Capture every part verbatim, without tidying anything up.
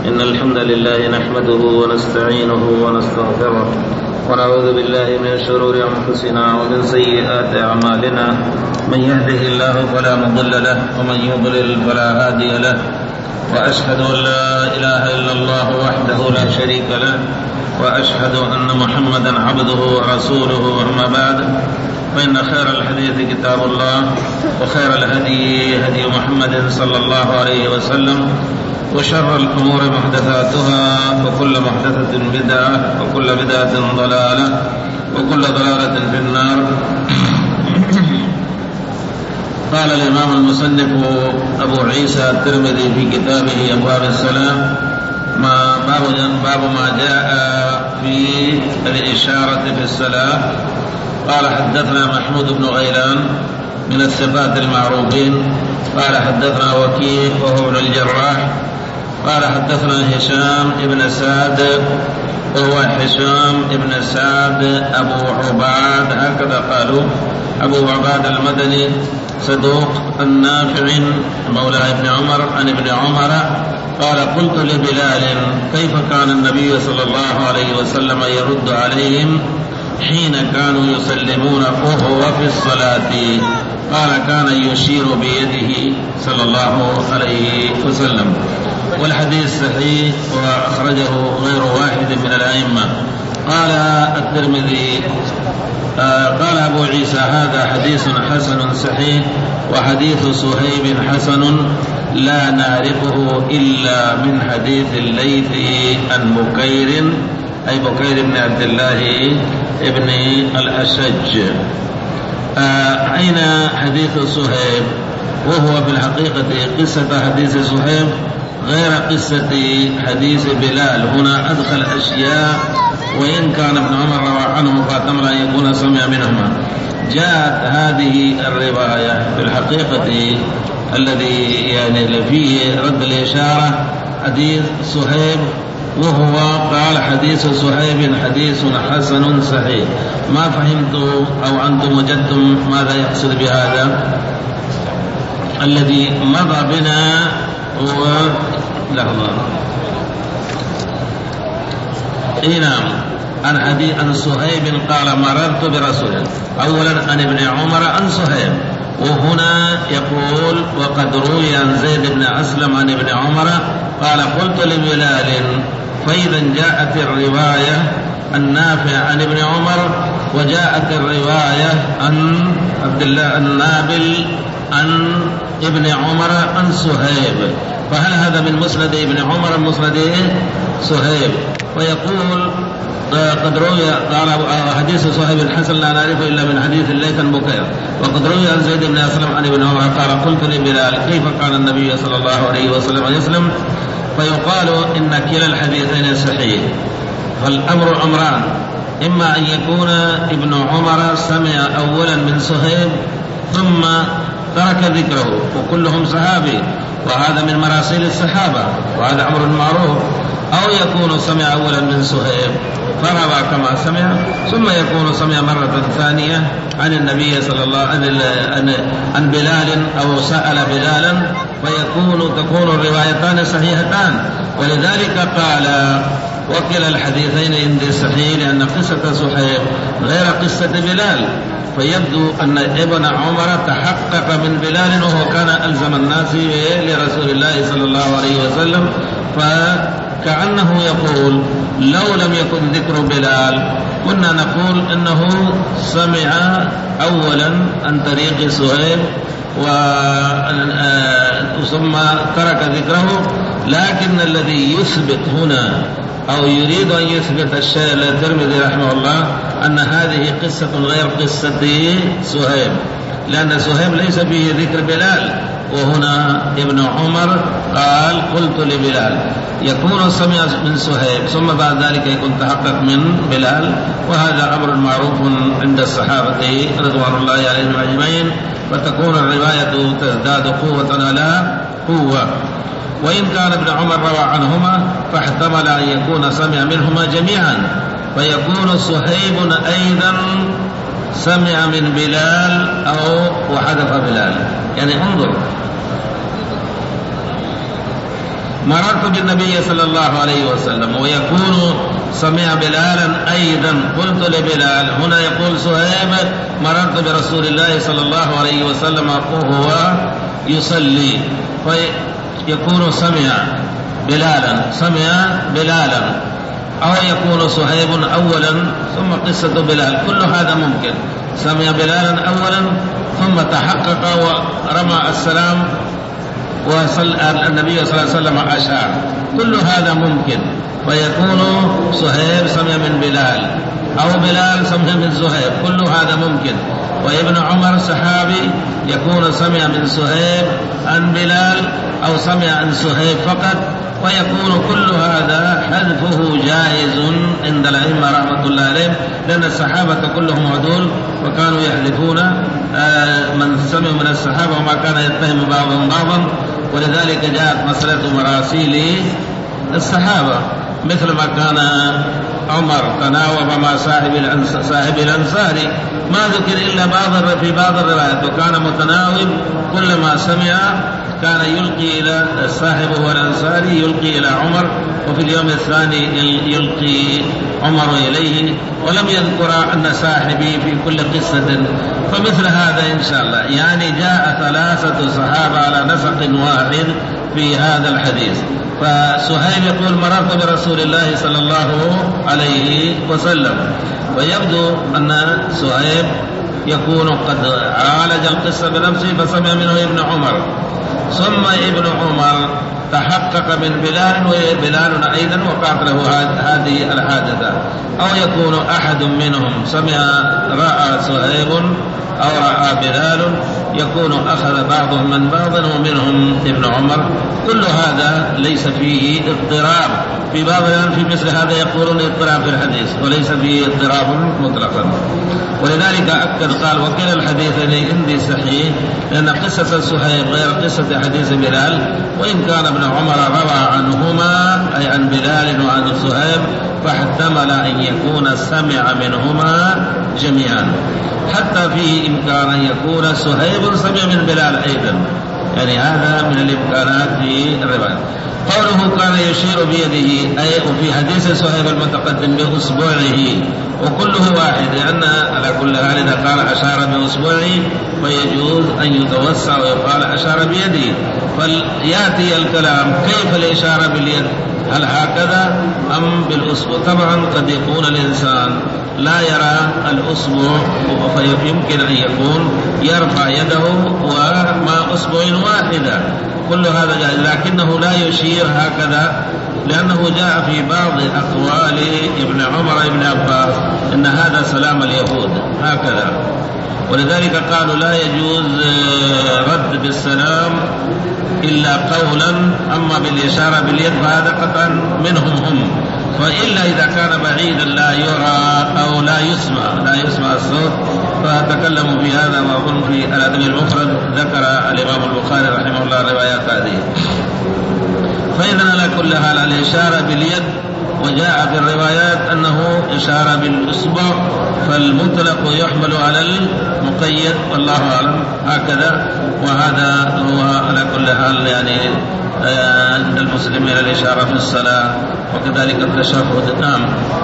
إن الحمد لله نحمده ونستعينه ونستغفره ونعوذ بالله من شرور أنفسنا ومن سيئات أعمالنا. من يهده الله فلا مضل له ومن يضلل فلا هادي له، وأشهد أن لا إله إلا الله وحده لا شريك له، وأشهد أن محمدا عبده ورسوله. أما بعد، فإن خير الحديث كتاب الله، وخير الهدي هدي محمد صلى الله عليه وسلم، وشر الأمور محدثاتها، وكل محدثة بدعة، وكل بدعة ضلالة، وكل ضلالة في النار. قال الإمام المصنف أبو عيسى الترمذي في كتابه أبواب الصلاة ما باب ما جاء في الإشارة في الصلاة. قال حدثنا محمود بن غيلان من الثقات المعروفين قال حدثنا وكيع وهو ابن الجراح قال حدثنا هشام ابن سعد وهو هشام ابن سعد أبو عباد، هكذا قالوا، أبو عباد المدني صدوق النافع مولى ابن عمر عن ابن عمر قال قلت لبلال كيف كان النبي صلى الله عليه وسلم يرد عليهم حين كانوا يسلمون وهو في الصلاة؟ قال كان يشير بيده صلى الله عليه وسلم. والحديث صحيح وأخرجه غير واحد من الأئمة. قال الترمذي آه قال أبو عيسى هذا حديث حسن صحيح، وحديث صهيب حسن لا نعرفه إلا من حديث الليث عن بكير، أي بكير بن عبد الله ابن الأشج. آه أين حديث صهيب؟ وهو في الحقيقة قصة حديث صهيب غير قصة حديث بلال. هنا أدخل أشياء، وإن كان ابن عمر روى عنه فاحتمل أن يكون سمع منهما. جاءت هذه الرواية في الحقيقة الذي يعني فيه رد الإشارة حديث صهيب، وهو قال حديث صهيب حديث حسن صحيح. ما فهمت أو أنتم وجدتم ماذا يقصد بهذا؟ الذي مضى بنا هو لحظة إيه نعم عن حديث عن صهيب قال مررت برسول، أولا عن ابن عمر عن صهيب. وهنا يقول وقد روي عن زيد بن أسلم عن ابن عمر قال قلت لبلال، فإذا جاءت الرواية النافع عن ابن عمر، وجاءت الرواية عن عبد الله النابل عن ابن عمر عن صهيب، فهل هذا من مسند ابن عمر من مسند صهيب؟ ويقول قد روي قال حديث صهيب الحسن لا نعرفه إلا من حديث الليث عن بكير. وقد روي عن زيد بن أسلم عن ابن عمر قال قلت لبلال كيف كان النبي صلى الله عليه وسلم يسلم؟ فيقال إن كلا الحديثين صحيح. فالأمر أمران، إما أن يكون ابن عمر سمع أولا من صهيب ثم ترك ذكره، وكلهم صحابي، وهذا من مراسيل الصحابة، وهذا أمر معروف. أو يكون سمع أولا من صهيب فروى كما سمع، ثم يكون سمع مرة ثانية عن النبي صلى الله عليه وسلم عن بلال أو سأل بلالا، فيكون تكون الروايتان صحيحتان. ولذلك قال وكلا الحديثين عندي صحيح، لأن قصة صهيب غير قصة بلال. فيبدو أن ابن عمر تحقق من بلال، وهو كان ألزم الناس لرسول الله صلى الله عليه وسلم، فكأنه يقول لو لم يكن ذكر بلال كنا نقول إنه سمع أولا عن طريق صهيب ثم ترك ذكره. لكن الذي يثبت هنا أو يريد أن يثبت الشيء الترمذي رحمه الله أن هذه قصة غير قصة صهيب، لأن صهيب ليس فيه ذكر بلال. وهنا ابن عمر قال قلت لبلال، يكون سمع من صهيب ثم بعد ذلك يكون تحقق من بلال، وهذا أمر معروف عند الصحابة رضوان الله عليهم أجمعين. فتكون الرواية تزداد قوة على قوة. وإن كان ابن عمر روى عنهما فاحتمل أن يكون سمع منهما جميعا، فيكون صهيب أيضا سمع من بلال أو وحذف بلال. يعني انظر مررت بالنبي صلى الله عليه وسلم ويكون سمع بلالا أيضا. قلت لبلال، هنا يقول سهيب مررت برسول الله صلى الله عليه وسلم وهو يصلي، فيكون سمع بلالا سمع بلالا أو يكون سهيب أولا ثم قصة بلال، كل هذا ممكن. سمع بلالا أولا ثم تحقق ورمى السلام والنبي صلى الله عليه وسلم أشار، كل هذا ممكن. فيكون سهيب سمع من بلال أو بلال سمع من سهيب، كل هذا ممكن. وابن عمر صحابي يكون سمع من سهيب عن بلال أو سمع عن سهيب فقط، ويكون كل هذا حذفه جائز عند الأئمة رحمة الله عليهم، لأن الصحابة كلهم عدول وكانوا يحذفون من سمع من الصحابة وما كان يتهم بعضهم بعضا. ولذلك جاءت مسألة مراسيل الصحابة، مثل ما كان عمر تناوب مع صاحب صاحب الأنصاري، ما ذكر إلا بعض في بعض الروايات، وكان متناوب كلما سمع كان يلقي إلى صاحبه الأنصاري يلقي إلى عمر، وفي اليوم الثاني يلقي عمر إليه، ولم يذكر أن صاحبي في كل قصة. فمثل هذا إن شاء الله يعني جاء ثلاثة صحابة على نسق واحد في هذا الحديث. فسهيب يقول مررت برسول الله صلى الله عليه وسلم، ويبدو أن سهيب يكون قد عالج القصة بنفسه فسمع منه ابن عمر، ثم ابن عمر تحقق من بلال وبلال أيضا وقعت له هذه الحادثة. أو يكون أحد منهم سمع رأى سهيب أو رأى بلال، يكون أخذ بعضهم من بعض ومنهم ابن عمر. كل هذا ليس فيه اضطراب. في بعض في مثل هذا يقولون اضطراب في الحديث، وليس فيه اضطراب مطلقا. ولذلك أكد قال وكلا الحديثين عندي صحيح، لأن قصة سهيب غير قصة حديث بلال، وإن كان ابن عمر روى عنهما أي عن بلال وعن سهيب فاحتمل أن يكون سمع منهما جميعا، حتى في إمكان أن يكون سهيب سمع من بلال أيضا، يعني هذا من الإمكانات في الرواية. قوله كان يشير بيده أي وفي حديث سهيب المتقدم بأصبعه، وكله واحد، لأن على كل حال إذا قال أشار بأصبعه فيجوز أن يتوسع ويقال أشار بيده. فليأتي الكلام كيف الإشارة باليد، هل هكذا أم بالأصبع؟ طبعا قد يكون الإنسان لا يرى الأصبع فيمكن أن يكون يرفع يده وما أصبع واحدة، كل هذا جائز، لكنه لا يشير هكذا، لأنه جاء في بعض أقوال ابن عمر ابن عباس إن هذا سلام اليهود هكذا. ولذلك قالوا لا يجوز رد بالسلام إلا قولا، أما بالإشارة باليد فهذا قطعا منهم هم، فإلا إذا كان بعيدا لا يرى أو لا يسمع لا يسمع الصوت فتكلموا في هذا. وأظن في الأدب المفرد ذكر الإمام البخاري رحمه الله الروايات هذه. فإذا على كل حال الإشارة باليد، وجاء في الروايات أنه إشارة بالإصبع، فالمطلق يحمل على المقيد والله أعلم هكذا. وهذا هو على كل حال يعني عند المسلمين الإشارة في الصلاة وكذلك التشهد. نعم.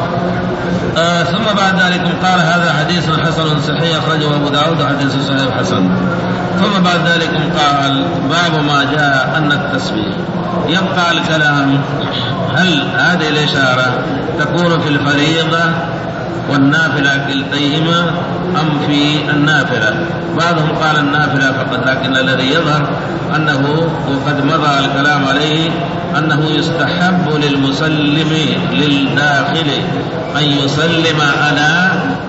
آه ثم بعد ذلك قال هذا حديث حسن صحيح أخرجه أبو داود حديث صحيح حسن. ثم بعد ذلك قال باب ما جاء أن التسبيح. يبقى الكلام هل هذه الإشارة تكون في الفريضة والنافلة كلتيهما أم في النافلة؟ بعضهم قال النافلة فقط، لكن الذي يظهر أنه وقد مضى الكلام عليه أنه يستحب للمسلم للداخل أن يسلم على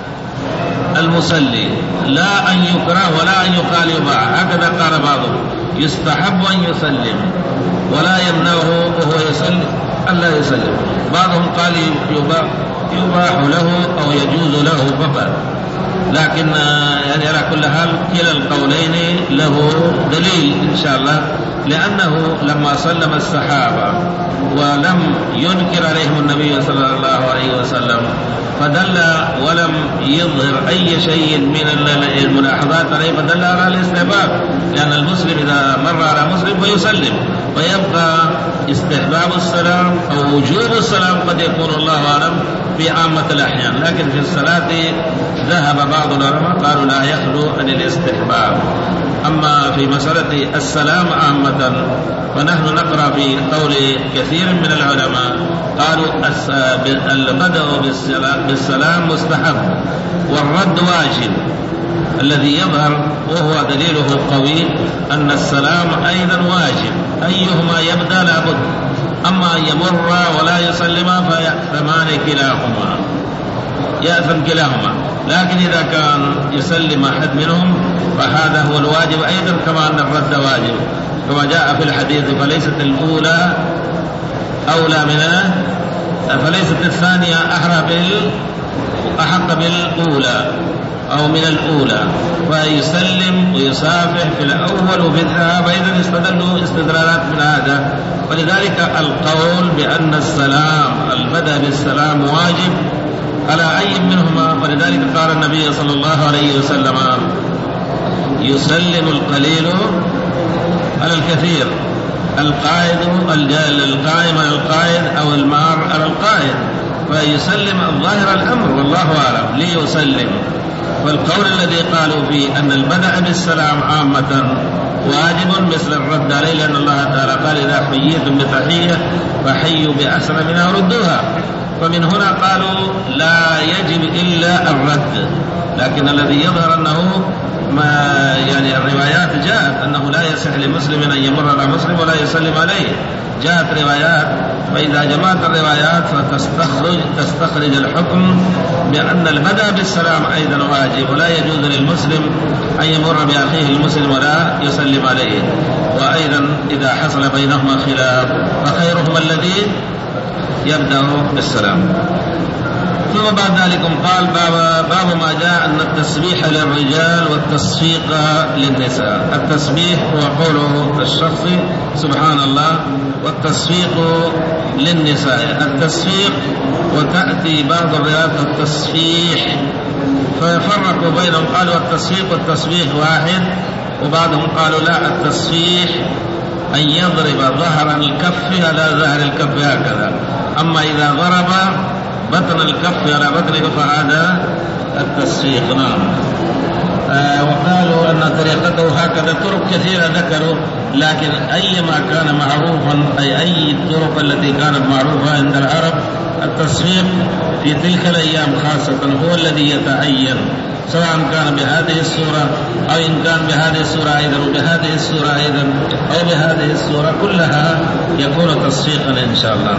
المصلي، لا أن يكره ولا أن يقال يباع، هكذا قال بعضهم، يستحب أن يسلم ولا يمنعه وهو يسلم ألا يسلم. بعضهم قال يباح, يباح له أو يجوز له فقط، لكن يعني على كل حال كلا القولين له دليل إن شاء الله، لأنه لما سلم الصحابة ولم ينكر عليهم النبي صلى الله عليه وسلم فدل ولم يظهر أي شيء من الملاحظات عليه فدل على الاستحباب، لأن المسلم إذا مر على مسلم فيسلم، ويبقى استحباب السلام أو وجوب السلام قد يكون الله أعلم في عامة الأحيان، لكن في الصلاة ذهب بعض العلماء قالوا لا يخلو عن الاستحباب. أما في مسألة السلام عامة فنحن نقرأ في قول كثير من العلماء قالوا البدء بالسلام مستحب والرد واجب. الذي يظهر وهو دليله قوي أن السلام أيضا واجب، أيهما يبدأ لابد، أما أن يمر ولا يسلم فيأثمان كلاهما، يأثم كلاهما. لكن إذا كان يسلم أحد منهم فهذا هو الواجب أيضا، كما أن الرد واجب، كما جاء في الحديث فليست الأولى أولى منها، فليست الثانية أحرى بال أحق بالأولى أو من الأولى، فيسلم ويصافح في الأول وفي الذهاب. أيضا يستدلوا استدلالات من هذا، ولذلك القول بأن السلام البدء بالسلام واجب على أي منهما. ولذلك قال النبي صلى الله عليه وسلم يسلم القليل على الكثير، القائد القائم على القائد أو المار على القائد، فيسلم ظاهر الأمر والله أعلم ليسلم. والقول الذي قالوا فيه أن البدء بالسلام عامة واجب مثل الرد عليه، لأن الله تعالى قال إذا حييتم بتحية فحيوا بأحسن منها وردوها، فمن هنا قالوا لا يجب إلا الرد. لكن الذي يظهر أنه ما يعني الروايات جاءت أنه لا يصح لمسلم أن يمر على مسلم ولا يسلم عليه، جاءت روايات، فإذا جمعت الروايات فتستخرج تستخرج الحكم بأن البدء بالسلام أيضا واجب، ولا يجوز للمسلم أن يمر بأخيه المسلم ولا يسلم عليه. وأيضا إذا حصل بينهما خلاف فخيرهما الذي يبدأ بالسلام. ثم بعد ذلك قال باب, باب ما جاء أن التسبيح للرجال والتصفيق للنساء. التسبيح هو قوله الشخصي سبحان الله، والتصفيق للنساء التصفيق، وتأتي بعض الروايات التصفيح فيفرقوا بينهم، قالوا التصفيق والتصبيح واحد، وبعضهم قالوا لا التصفيح أن يضرب ظهر الكف على ظهر الكف هكذا، أما إذا ضرب بطن الكف على بطن فهذا التصفيق. نعم. آه وقالوا أن طريقته هكذا، طرق كثيرة ذكروا، لكن أيما كان معروفا أي أي الطرق التي كانت معروفة عند العرب التصفيق في تلك الأيام خاصة هو الذي يتعين، سواء كان بهذه السورة أو إن كان بهذه السورة أيضا وبهذه السورة أيضا أو بهذه السورة، كلها يكون تصفيقا إن شاء الله.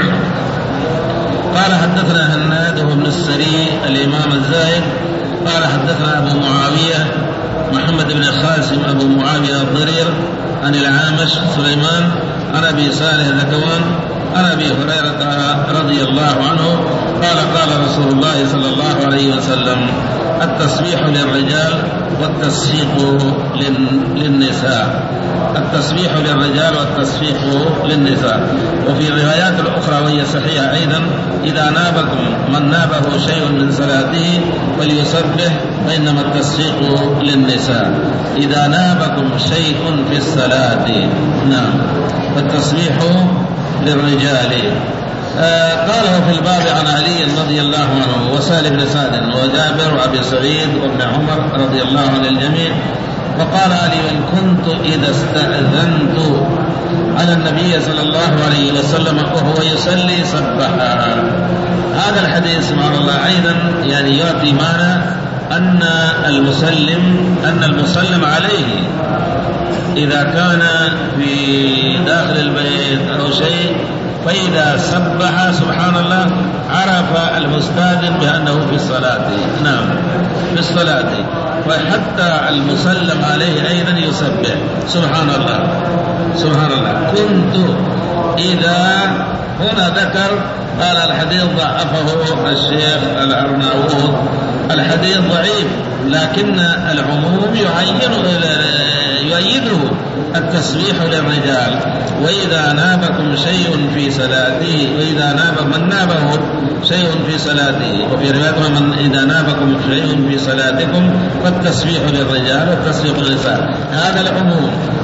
قال حدثنا هناد بن السري الإمام الزاهد قال حدثنا أبو معاوية محمد بن خاسم أبو معاوية الضرير عن العامش سليمان عن أبي صالح ذكوان عن أبي هريرة رضي الله عنه قال قال رسول الله صلى الله عليه وسلم التسبيح للرجال والتصفيق للنساء، التسبيح للرجال والتصفيق للنساء. وفي الروايات الأخرى وهي صحيحة أيضا إذا نابكم من نابه شيء من صلاته فليسبح، وإنما التصفيق للنساء إذا نابكم شيء في الصلاة. نعم. والتصبيح للرجال. آه قاله في الباب عن علي رضي الله عنه وسهل بن سعد وجابر وأبي سعيد وابن عمر رضي الله عن الجميع. فقال علي إن كنت إذا استأذنت على النبي صلى الله عليه وسلم وهو يصلي سبحا. هذا الحديث سبحان الله أيضا يعني يعطي معنى أن المسلم أن المسلم عليه إذا كان في داخل البيت أو شيء فإذا سبح سبحان الله عرف المستاذن بأنه في الصلاة. نعم في الصلاة، وحتى المسلم عليه أيضا يسبح سبحان الله سبحان الله. كنت إذا هنا ذكر قال الحديث ضعفه الشيخ الأرناؤوط، الحديث ضعيف لكن العموم يعين يؤيده التسبيح للرجال. وإذا نابكم شيء في صلاته، وإذا ناب من نابه شيء في صلاته، وفي رواية من إذا نابكم شيء في صلاتكم فالتسبيح للرجال والتسبيح للنساء. هذا العموم.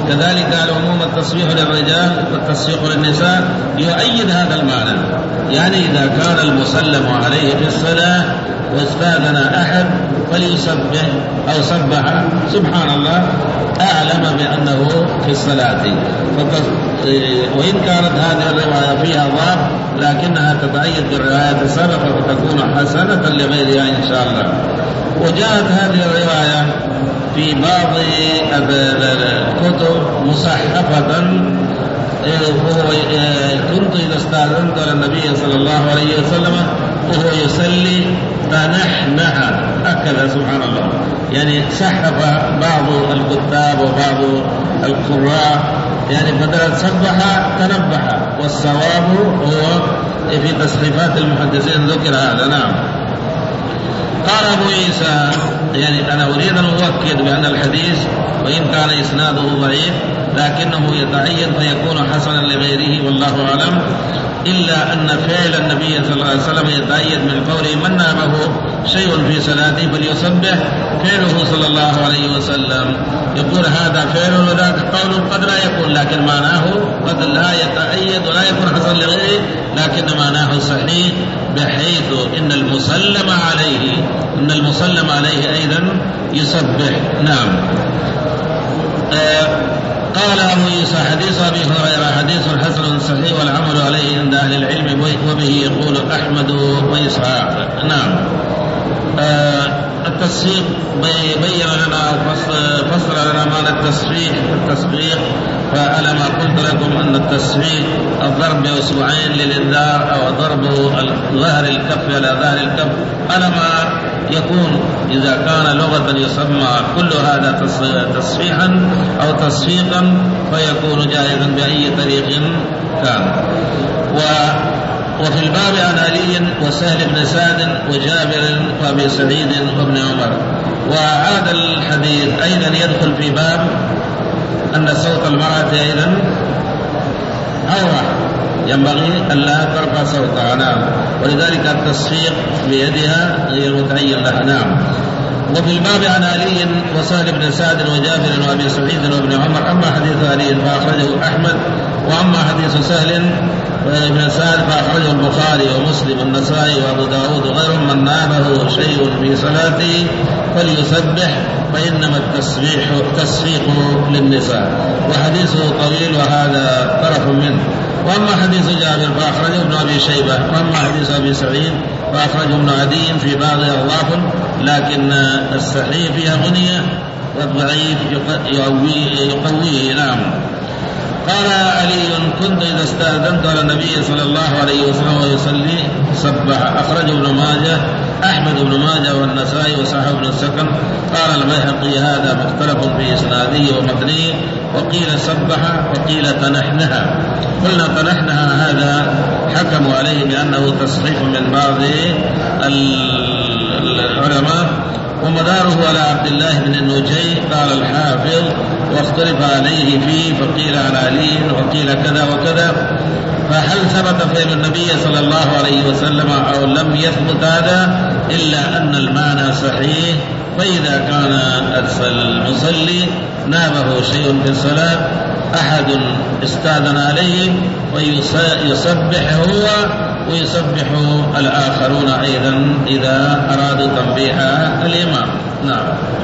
كذلك العموم التصفيح للرجال والتصفيق للنساء يؤيد هذا المعنى. يعني إذا كان المسلم عليه في الصلاة واستأذن أحد فليسبح أو سبح سبحان الله أعلم بأنه في الصلاة. وإن كانت هذه الرواية فيها ضعف لكنها تتأيد بالرواية السابقة فتكون حسنة لغيرها إن شاء الله. وجاءت هذه الرواية في بعض الكتب مصحفة، كنت إذا استأذنت على النبي صلى الله عليه وسلم وهو يصلي تنحنح هكذا سبحان الله. يعني سحف بعض الكتاب وبعض القراء يعني بدل سبح تنبح، والصواب هو في تصحيفات المحدثين ذكر هذا. نعم. قال أبو عيسى يعني أنا أريد أن أؤكد بأن الحديث وإن كان إسناده ضعيف لكنه يتعين فيكون حسنا لغيره والله أعلم، إلا أن فعل النبي صلى الله عليه وسلم يتأيد من قوله من نامه شيء في صلاته فليسبح، فعله صلى الله عليه وسلم يقول هذا فعل وذاك قول قد لا يكون، لكن معناه قد لا يتأيد ولا يكون حسن لغيره، لكن معناه صحيح بحيث إن المسلم عليه إن المسلم عليه أيضا يسبح. نعم. آه قال أبو عيسى حديث أبي هريرة حديث حسن صحيح والعمل عليه عند أهل العلم وبه يقول أحمد وإسحاق. نعم. آه التصفيق بين لنا أو فصل لنا معنى التصفيق التصفيق فأنا ما قلت لكم أن التصفيق الضرب بأسبوعين للإنذار أو ضرب ظهر الكف على ظهر الكف على ما يكون إذا كان لغة يسمى كل هذا تصفيحا أو تصفيقا فيكون جائزا بأي طريق كان. و وفي الباب عن علي وسهل بن سعد وجابر وابي سعيد وابن عمر. وعاد الحديث أيضا يدخل في باب أن صوت المرأة أيضا عورة ينبغي ألا ترفع صوتها. نعم. ولذلك التصفيق بيدها غير متعين لها. نعم. وفي الباب عن علي وسهل بن سعد وجابر وابي سعيد وابن عمر. أما حديث علي فأخرجه أحمد، وأما حديث سهل بن سعد فأخرجه البخاري ومسلم والنسائي وأبو داود وغيرهم من نابه شيء في صلاته فليسبح فإنما التسبيح تصفيق للنساء. وحديثه طويل وهذا طرف منه. وأما حديث جابر فأخرجه ابن أبي شيبة، وأما حديث أبي سعيد فأخرجه ابن عدي في بعض أضعاف، لكن الصحيح فيها غنية والضعيف يقويه. نعم. قال علي كنت إذا استأذنت على النبي صلى الله عليه وسلم ويصلي سبح. أخرجه ابن ماجه أحمد بن ماجه والنسائي وصححه ابن السكن. قال البيهقي هذا مختلف في إسناده ومتنه، وقيل سبح وقيل تنحنها. قلنا تنحنها هذا حكموا عليه بأنه تصحيح من بعض العلماء، ومداره على عبد الله بن النجي. قال الحافظ واختلف عليه فيه فقيل على علي وقيل كذا وكذا. فهل ثبت فعل النبي صلى الله عليه وسلم أو لم يثبت هذا؟ إلا أن المعنى صحيح. فإذا كان المصلي نابه شيء في الصلاة أحد استأذن عليه ويسبح هو ويسبح الآخرون أيضا إذا أرادوا تنبيه الإمام. نعم.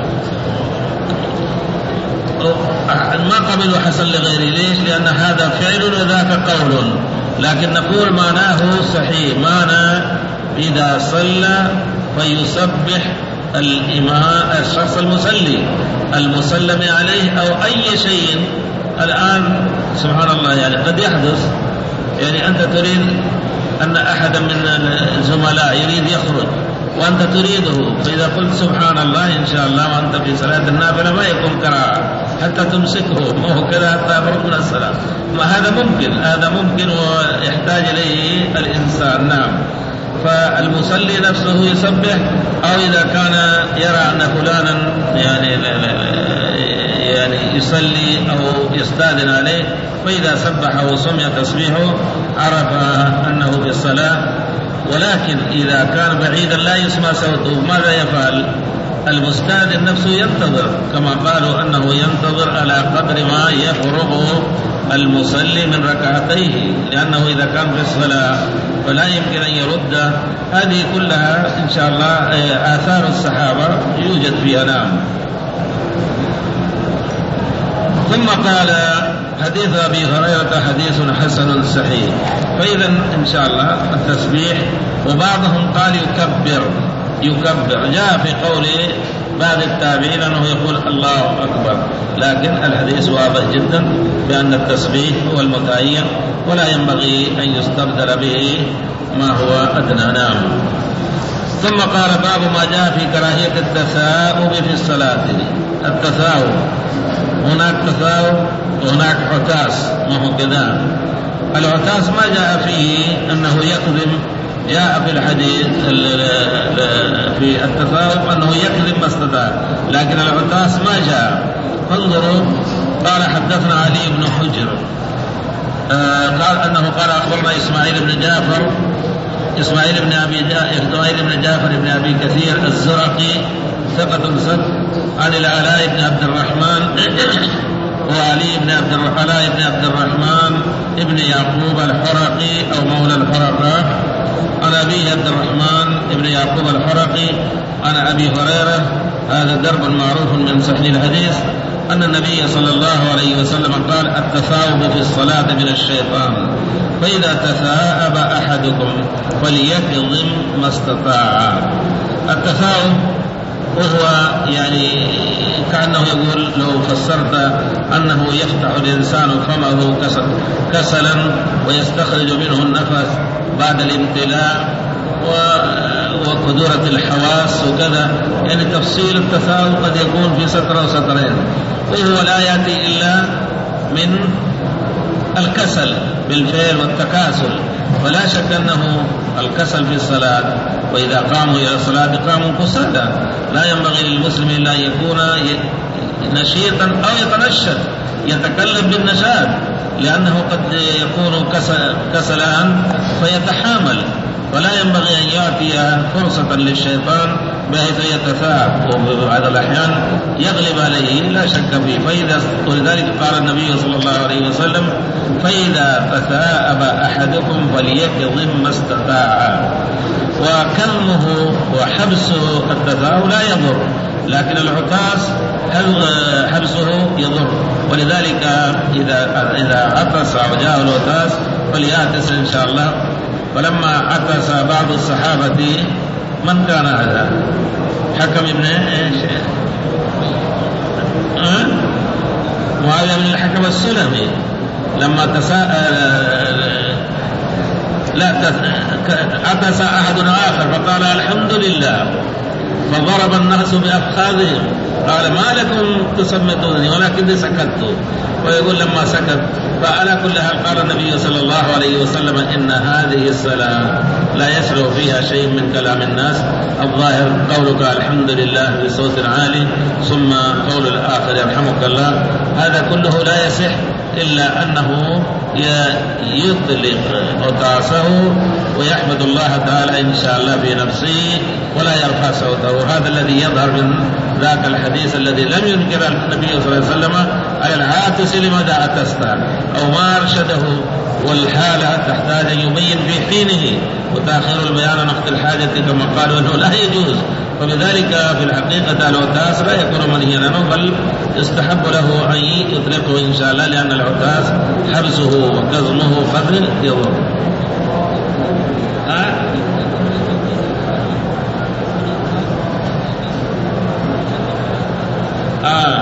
ما قبلوا حسن لغيره. ليش؟ لأن هذا فعل وذاك قول، لكن نقول معناه صحيح. معنى إذا صلى فيسبح الإمام الشخص المصلي المسلم عليه أو أي شيء. الآن سبحان الله يعني قد يحدث يعني أنت تريد أن أحدا من الزملاء يريد يخرج وأنت تريده، فإذا قلت سبحان الله إن شاء الله وأنت في صلاة النافلة ما يكون قراءة حتى تمسكه، ما هو كذا حتى يخرج من الصلاة. ما هذا ممكن هذا ممكن ويحتاج إليه الإنسان. نعم. فالمصلي نفسه يسبح، أو إذا كان يرى أن فلانا يعني يعني يصلي أو يستأذن عليه فإذا سبح وسمع تسبيحه عرف أنه في الصلاة. ولكن إذا كان بعيدا لا يسمع صوته ماذا يفعل؟ المستأذن نفسه ينتظر، كما قالوا أنه ينتظر على قدر ما يفرغ المصلي من ركعتيه، لأنه إذا كان في الصلاة فلا يمكن أن يرد. هذه كلها إن شاء الله آثار الصحابة يوجد فيها. نعم. ثم قال حديث أبي هريرة حديث حسن صحيح. فإذا إن شاء الله التسبيح، وبعضهم قال يكبر يكبر جاء في قول بعض التابعين أنه يقول الله أكبر، لكن الحديث واضح جدا بأن التسبيح هو المتعين ولا ينبغي أن يستبدل به ما هو أدنى. نعم. ثم قال باب ما جاء في كراهية التثاؤب في الصلاة. التثاؤب، هناك تثاؤب وهناك عتاس، ما هو كذا. العتاس ما جاء فيه أنه يكذب، جاء في الحديث في التثاؤب أنه يكذب ما استطاع، لكن العتاس ما جاء. فانظروا، قال حدثنا علي بن حجر آه قال أنه قال أخبرنا إسماعيل بن جعفر إسماعيل بن أبي إسماعيل بن جعفر بن أبي كثير الزرقي ثقة صدق عن العلاء بن عبد الرحمن وعلي بن عبد العلاء بن عبد الرحمن ابن يعقوب الحرقي أو مولى الحرقة عن أبي عبد الرحمن ابن يعقوب الحرقي عن أبي هريرة. هذا درب معروف من صحيح الحديث أن النبي صلى الله عليه وسلم قال التثاؤب في الصلاة من الشيطان، فإذا تثاءب أحدكم فليكظم ما استطاع. التثاؤب وهو يعني كأنه يقول لو فسرت أنه يفتح الإنسان فمه كسلا ويستخرج منه النفس بعد الامتلاء وقدرة الحواس وكذا، يعني تفصيل التثاؤب قد يكون في سطر أو سطرين، وهو لا يأتي إلا من الكسل بالفعل والتكاسل. ولا شك أنه الكسل في الصلاة، وإذا قاموا إلى الصلاة قاموا كسالى. لا ينبغي للمسلم إلا أن يكون نشيطا أو يتنشط يتكلم بالنشاط، لأنه قد يكون كسلان فيتحامل، ولا ينبغي أن يأتي فرصة للشيطان بحيث يتثاءب وبعض الأحيان يغلب عليه، لا شك فيه. فإذا ولذلك قال النبي صلى الله عليه وسلم فإذا تثاءب أحدكم فليكظم ما استطاع. وكلمه وحبس التثاؤب لا يضر، لكن العطاس حبسه يضر. ولذلك إذا إذا عطس أو جاء العطاس فليعتس إن شاء الله. فلما عطس بعض الصحابة، من كان هذا؟ حكم ابن ايش؟ أه؟ معاوية بن الحكم السلمي. لما تساءل لا عطس أحد آخر فقال الحمد لله، فضرب الناس بأفخاذهم، قال ما لكم تصمتوني ولكن سكتوا. ويقول لما سكت. فعلى كل حال قال النبي صلى الله عليه وسلم إن هذه الصلاة لا يسرع فيها شيء من كلام الناس. الظاهر قولك الحمد لله بصوت عالي ثم قول الآخر يرحمك الله، هذا كله لا يصح إلا أنه يطلق عطاسه ويحمد الله تعالى إن شاء الله في نفسه ولا يرفع صوته. هذا الذي يظهر من ذاك الحديث الذي لم ينكر النبي صلى الله عليه وسلم على العاطس لماذا عطست، أو ما أرشده، والحالة تحتاج أن يبين في حينه، وتأخير البيان عن وقت الحاجة كما قالوا أنه لا يجوز. وبذلك في الحقيقة العطاس لا يكون منهيا عنه، بل يستحب له أن يطلقه إن شاء الله، لأن العطاس حبسه وكظمه قدر يضر. آه. آه.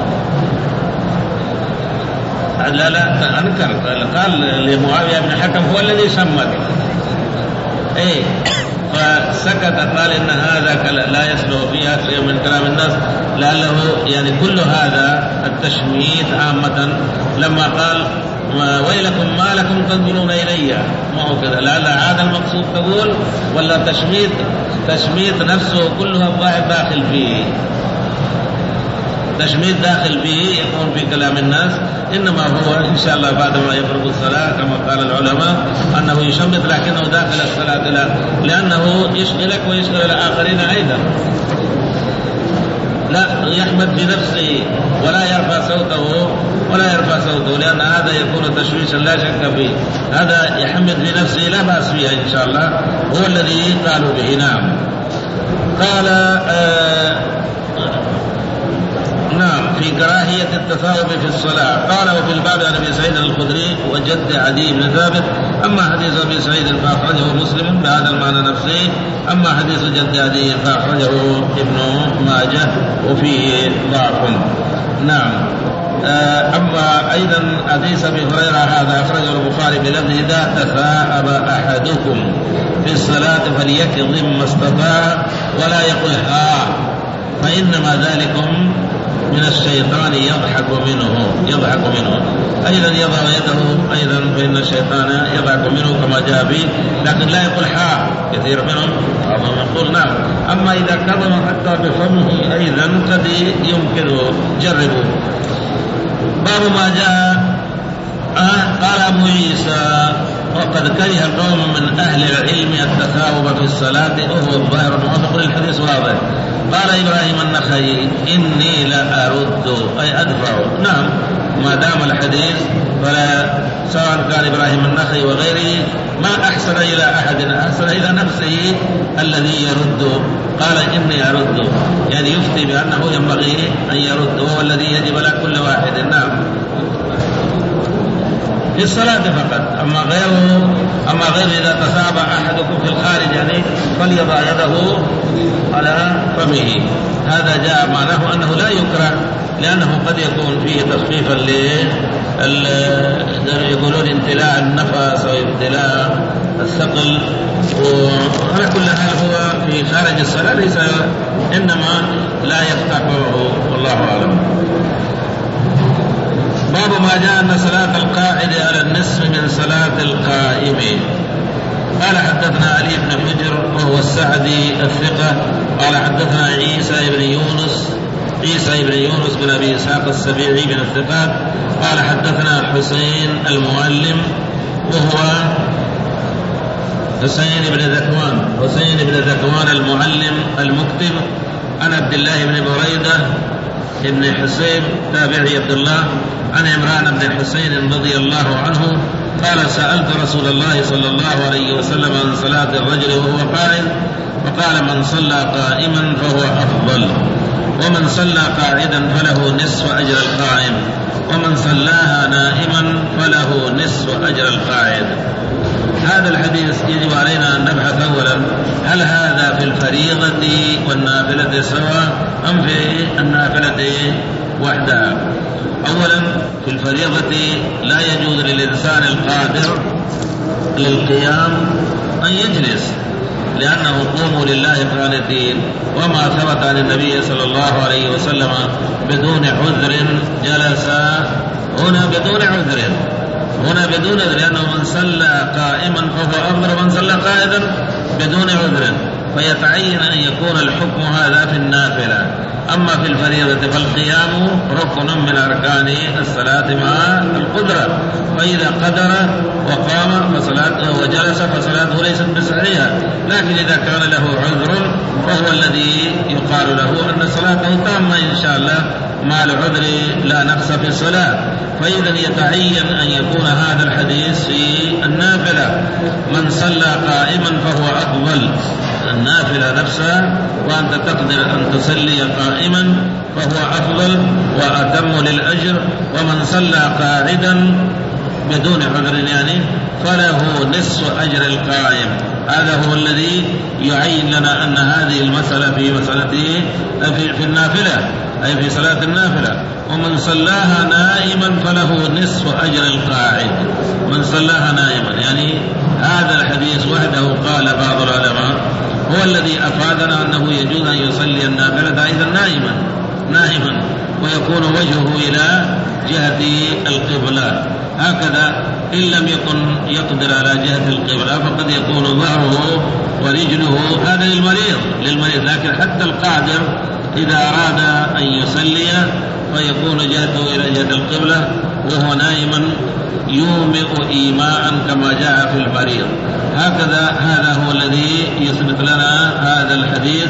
لا لا أنكر، قال لمعاوية بن الحكم هو الذي سمت إيه، فسكت. قال إن هذا لا يسلو فيها شيء من كلام الناس، لعله يعني كل هذا التشميت عامة. لما قال ويلكم ما لكم تنظرون إلي، ما هو كذا، لعل هذا المقصود تقول، ولا تشميت تشميت نفسه كلها الظاهر داخل فيه، تشميت داخل فيه يكون في كلام الناس. إنما هو إن شاء الله بعد ما يفرغ الصلاة كما قال العلماء أنه يشمت، لكنه داخل الصلاة لا، لأنه يشغلك ويشغل الآخرين أيضا. لا يحمد في نفسه ولا يرفع صوته ولا يرفع صوته لأن هذا يكون تشويشا لا شك فيه. هذا يحمد في نفسه لا بأس فيها إن شاء الله، هو الذي قالوا به. نعم. قال آه نعم في كراهية التثاؤب في الصلاة. قال وفي الباب عن ابي سعيد الخدري وجد عدي بن ثابت. اما حديث ابي سعيد فاخرجه مسلم بهذا المعنى نفسه، اما حديث جد عدي فاخرجه ابن ماجه وفيه ضعف. نعم. اما ايضا حديث ابي هريره هذا اخرجه البخاري بلفظ اذا تثاءب احدكم في الصلاة فليكظم ما استطاع ولا يقل ها فإنما ذلكم من الشيطان يضحك منه يضحك منه أيضا يضع يده أيضا فإن الشيطان يضحك منه كما جاء به، لكن لا يقول حا كثير منهم يقول نعم. أما إذا كظم حتى بفمه أيضا قد يمكن جربوا. باب ما جاء آه قال أبو عيسى وقد كره قوم من أهل العلم التثاؤب في الصلاة وهو الظاهر الموافق للحديث واضح. قال إبراهيم النخعي إني لا أرد أي أدفع. نعم ما دام الحديث فلا سواء كان إبراهيم النخعي وغيره ما أحسن إلى أحد أحسن إلى نفسه الذي يرد. قال إني أرد يعني يفتي بأنه ينبغي أن يرد وهو الذي يجب على كل واحد. نعم في الصلاة فقط. أما غيره أما غير إذا تثاءب أحدكم في الخارج يعني فليضع يده على فمه. هذا جاء معناه أنه لا يكره لأنه قد يكون فيه تخفيفا ل يقولون امتلاء النفس أو امتلاء الثقل، وعلى كل حال هو في خارج الصلاة ليس إنما لا يفتقره والله أعلم. باب ما جاء أن صلاة القاعد على النصف من صلاة القائم. قال حدثنا علي بن حجر وهو السعدي الثقة قال حدثنا عيسى بن يونس عيسى بن يونس بن أبي إسحاق السبيعي من الثقات قال حدثنا حسين المعلم وهو حسين بن ذكوان حسين بن ذكوان المعلم المكتب عن عبد الله بن بريدة ابن حسين تابعي عبد الله عن عمران بن حسين رضي الله عنه قال سألت رسول الله صلى الله عليه وسلم عن صلاة الرجل وهو قائم فقال من صلى قائما فهو أفضل ومن صلى قاعدا فله نصف أجر القائم ومن صلاها نائما فله نصف أجر القاعد. هذا الحديث يجب علينا أن نبحث أولا هل هذا في الفريضة والنافلة سواء أم في النافلة وحدها. أولا في الفريضة لا يجوز للإنسان القادر للقيام أن يجلس لأنه قوموا لله قانتين وما ثبت عن النبي صلى الله عليه وسلم بدون عذر جلس هنا بدون عذر هنا بدون عذر لأنه من صلى قائما فهو أفضل من صلى قائدا بدون عذر فيتعين أن يكون الحكم هذا في النافلة. أما في الفريضة فالقيام ركن من أركان الصلاة مع القدرة فإذا قدر وقام فصلاته وجلس فصلاته ليست بصحيحة لكن إذا كان له عذر فهو الذي يقال له أن صلاته تامة إن شاء الله مع العذر لا نقص في الصلاة. فإذا يتعين أن يكون هذا الحديث في النافلة من صلى قائما فهو أفضل النافلة نفسها وأنت تقدر أن تصلي قائما فهو أفضل وأتم للأجر ومن صلى قاعدا بدون عذر يعني فله نصف أجر القائم. هذا هو الذي يعين لنا أن هذه المسألة في مسألته في, في النافلة أي في صلاة النافلة. ومن صلاها نائما فله نصف أجر القاعد من صلاها نائما يعني هذا الحديث وحده قال بعض العلماء هو الذي أفادنا أنه يجوز أن يصلي النافلة أيضا نائما نائما ويكون وجهه إلى جهة القبلة هكذا إن لم يكن يقدر على جهة القبلة فقد يكون ظهره ورجله هذا للمريض للمريض لكن حتى القادر إذا أراد أن يصلي فيكون جهته إلى جهة القبلة وهو نائما يومئ إيماء كما جاء في المريض. هكذا هذا هو الذي يثبت لنا هذا الحديث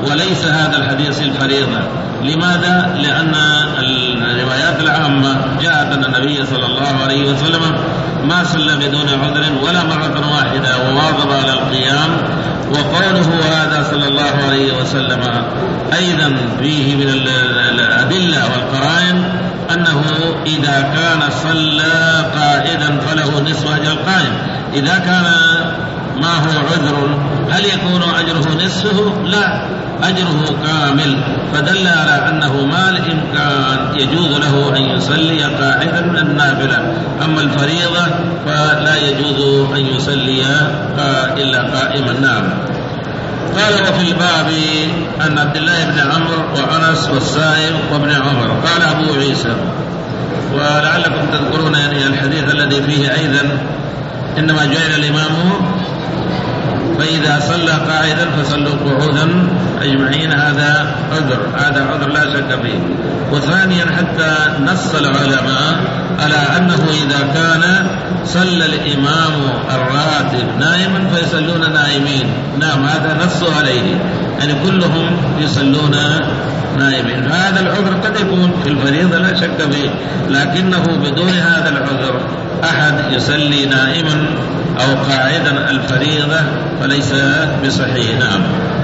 وليس هذا الحديث الفريضة. لماذا؟ لأن الروايات العامة جاءت أن النبي صلى الله عليه وسلم ما صلى بدون عذر ولا مرة واحدة وواظب على القيام. وقوله هذا صلى الله عليه وسلم أيضا فيه من الأدلة والقرائن أنه إذا كان صلى قائدا فله نصف أجر القائم. إذا كان ما هو عذر هل يكون أجره نصفه؟ لا، أجره كامل. فدل على أنه ما الإمكان يجوز له أن يصلي قاعدا من النافلة، أما الفريضة فلا يجوز أن يصلي إلا قائما. نعم. قال وفي الباب أن عبد الله بن عمرو وأنس والسائب وابن عمر. قال أبو عيسى ولعلكم تذكرون يعني الحديث الذي فيه أيضا إنما جعل الإمام فإذا صلى قاعدا فصلوا قعودا أجمعين. هذا عذر، هذا عذر لا شك فيه. وثانيا حتى نص العلماء على أنه إذا كان صلى الإمام الراتب نائما فيصلون نائمين. نعم، هذا نص عليه، يعني كلهم يصلون نائمين. فهذا العذر قد يكون في الفريضة لا شك فيه، لكنه بدون هذا العذر أحد يصلي نائما أو قاعدا الفريضة فليس بصحيح. نعم.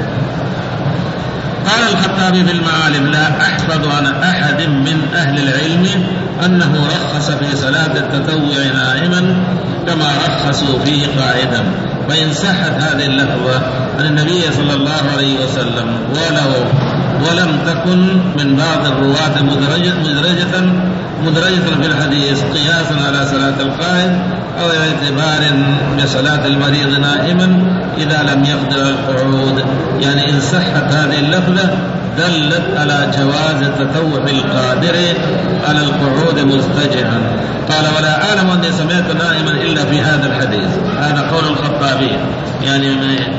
قال الخطابي في المعالم لا أحفظ عن أحد من أهل العلم أنه رخص في صلاة التطوع نائما كما رخصوا فيه قاعدا. وإن صحت هذه اللفظة عن النبي صلى الله عليه وسلم ولو ولم تكن من بعض الرواة مدرجة, مدرجة, مدرجة في الحديث قياسا على صلاة القائد أو اعتبار بصلاة المريض نائما إذا لم يقدر القعود، يعني إن صحت هذه اللفظة دلت على جواز التطوع القادر على القعود مضطجعا. قال ولا أعلم أني سمعت نائما إلا في هذا الحديث. هذا قول الخطابي، يعني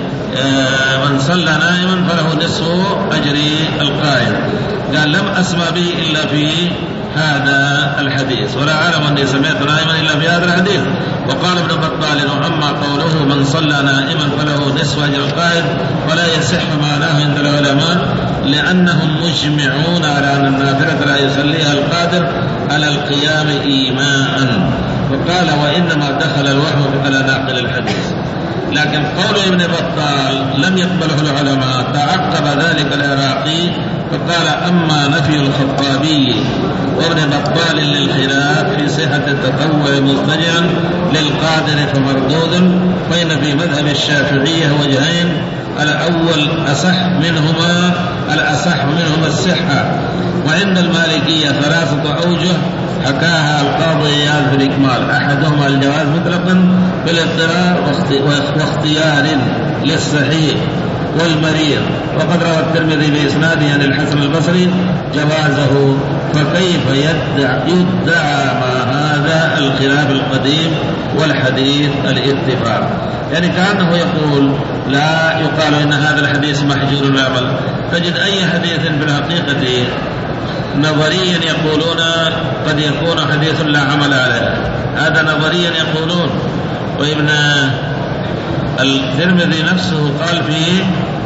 من صلى نائما فله نصف أجر القائد. قال لم أسمع به إلا في هذا الحديث، ولا أعلم أني سمعت نائما إلا في هذا الحديث. وقال ابن بطال وأما قوله من صلى نائما فله نصف أجر القائد فلا يصح معناه عند العلماء، لأنهم مجمعون على أن النافلة لا يصليها القادر على القيام إيماء. وقال وإنما دخل الوهم على ناقل الحديث. لكن قول ابن بطال لم يقبله العلماء، تعقب ذلك العراقي فقال أما نفي الخطابي وابن بطال للخلاف في صحة التطوع مضطجعا للقادر فمردود، فإن في مذهب الشافعية وجهين، الأول أصح منهما الأصح منهما الصحة، وعند المالكية ثلاثة أوجه حكاها القاضي إياض في الإكمال. أحدهما الجواز مطلقا بالاضطرار واختيار للصحيح والمريض، وقد روى الترمذي بإسناده عن الحسن البصري جوازه، فكيف يدعى, يدعى ما هذا الخلاف القديم والحديث الاتفاق؟ يعني كأنه يقول لا يقال إن هذا الحديث محجور العمل. تجد أي حديث بالحقيقة نظريا يقولون قد يكون حديث لا عمل عليه، هذا نظريا يقولون. وابن الترمذي نفسه قال في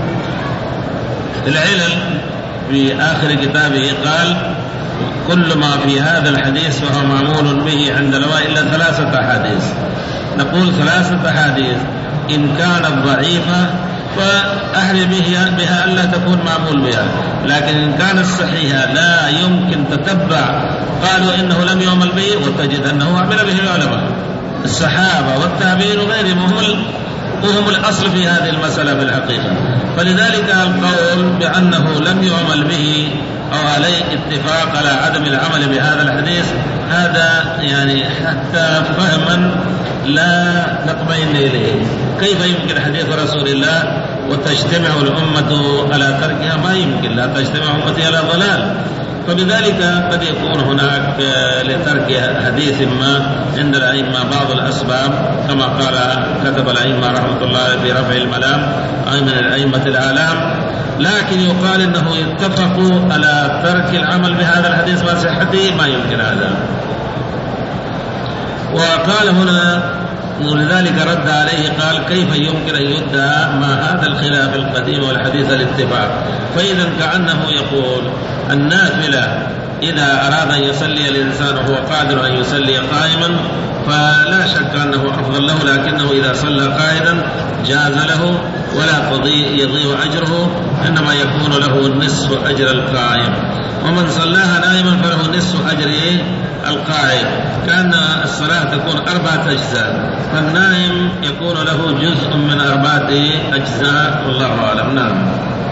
العلل في آخر كتابه قال كل ما في هذا الحديث فهو معمول به عند الرواة إلا ثلاثة أحاديث. نقول ثلاثة أحاديث إن كانت ضعيفة فأهل بها ألا تكون معمول بها، لكن إن كانت صحيحة لا يمكن تتبع قالوا إنه لم يعمل به، وتجد أنه عمل به العلماء الصحابة والتابعين وغيرهم، وهم الأصل في هذه المسألة في الحقيقة. فلذلك القول بأنه لم يعمل به أو عليه اتفاق على عدم العمل بهذا الحديث هذا يعني حتى فهما لا نطمئن إليه. كيف يمكن حديث رسول الله وتجتمع الأمة على تركها؟ ما يمكن، لا تجتمع أمتي على ضلال. فبذلك قد يكون هناك لترك حديث ما عند الأئمة بعض الأسباب، كما قال كتب الأئمة رحمة الله في رفع الملام أي من الأئمة الأعلام، لكن يقال إنه يتفقوا على ترك العمل بهذا الحديث وصحته، ما يمكن هذا. وقال هنا ولذلك رد عليه قال كيف يمكن أن يدعى ما هذا الخلاف القديم والحديث الاتفاق؟ فإذا كأنه يقول النافلة إذا أراد أن يصلي الإنسان وهو قادر أن يصلي قائما فلا شك أنه أفضل له، لكنه إذا صلى قائدا جاز له ولا يضيع أجره، إنما يكون له نصف أجر القائم. ومن صلاها نائما فله نصف أجر القائم، كأن الصلاة تكون أربعة أجزاء، فالنائم يكون له جزء من أربعة أجزاء، والله أعلم. نعم.